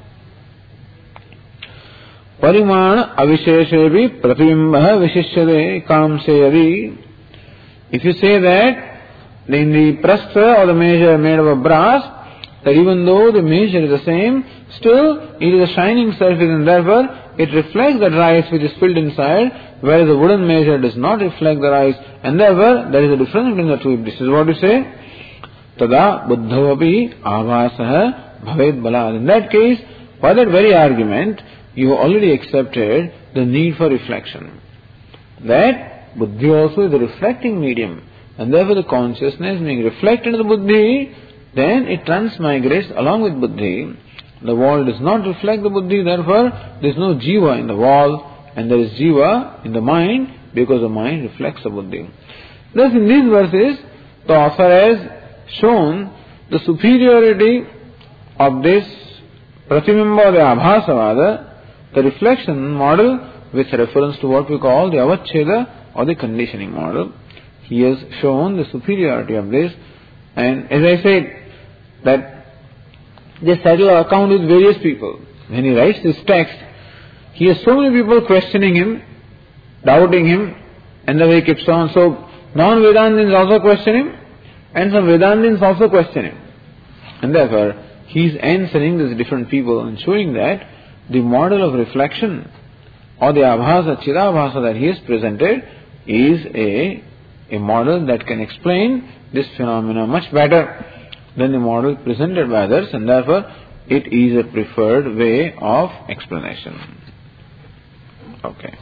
Parimana avisheshevi pratibimbaha vishishyade kamseyadi. If you say that in the prastha or the measure made of a brass, that even though the measure is the same, still it is a shining surface and therefore it reflects the rice which is filled inside, whereas the wooden measure does not reflect the rice, and therefore there is a difference between the two. This is what you say. Tada buddhavapi avasah bhaved balad. In that case, by that very argument, you have already accepted the need for reflection. That buddhi also is a reflecting medium, and therefore the consciousness being reflected in the buddhi, then it transmigrates along with buddhi. The wall does not reflect the buddhi, therefore there is no jiva in the wall, and there is jiva in the mind because the mind reflects the buddhi. Thus in these verses, the author has shown the superiority of this pratibimba or the abhasavada, the reflection model with reference to what we call the avacheda or the conditioning model. He has shown the superiority of this, and as I said, that they settle an account with various people. When he writes this text, he has so many people questioning him, doubting him, and the way he keeps on. So, non-Vedantins also question him, and some Vedantins also question him. And therefore, he is answering these different people and showing that the model of reflection or the abhasa, chidabhasa that he has presented is a, a model that can explain this phenomena much better than the model presented by others, and therefore it is a preferred way of explanation. Okay.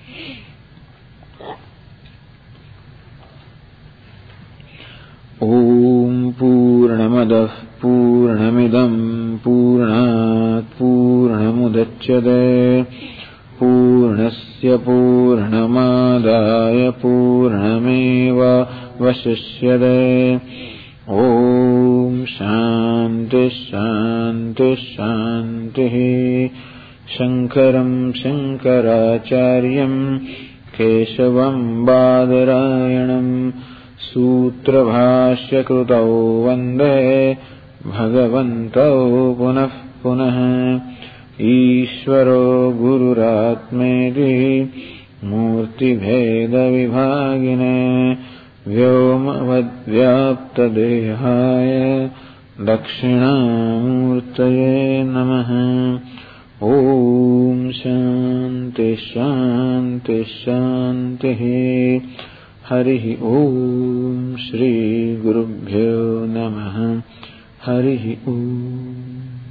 Om Purnamadah Purnamidam Purnat Purnamudachyate Purnasya Purnamadaya Purnameva Vashishyate. Om Shanti Shanti Shanti. Shankaram Shankaracharyam Keshavam Badarayanam Sutra Bhashya Krutau Vande Bhagavantau Punah Punah. Ishvaro Gururatmeti Murti Bheda Vibhagine Vyomavadvyapta Dehaya Dakshinamurtaye Namaha. Om Shanti Shanti Shanti. Harihi Om Shri Gurubhyo Namaha. Harihi Om.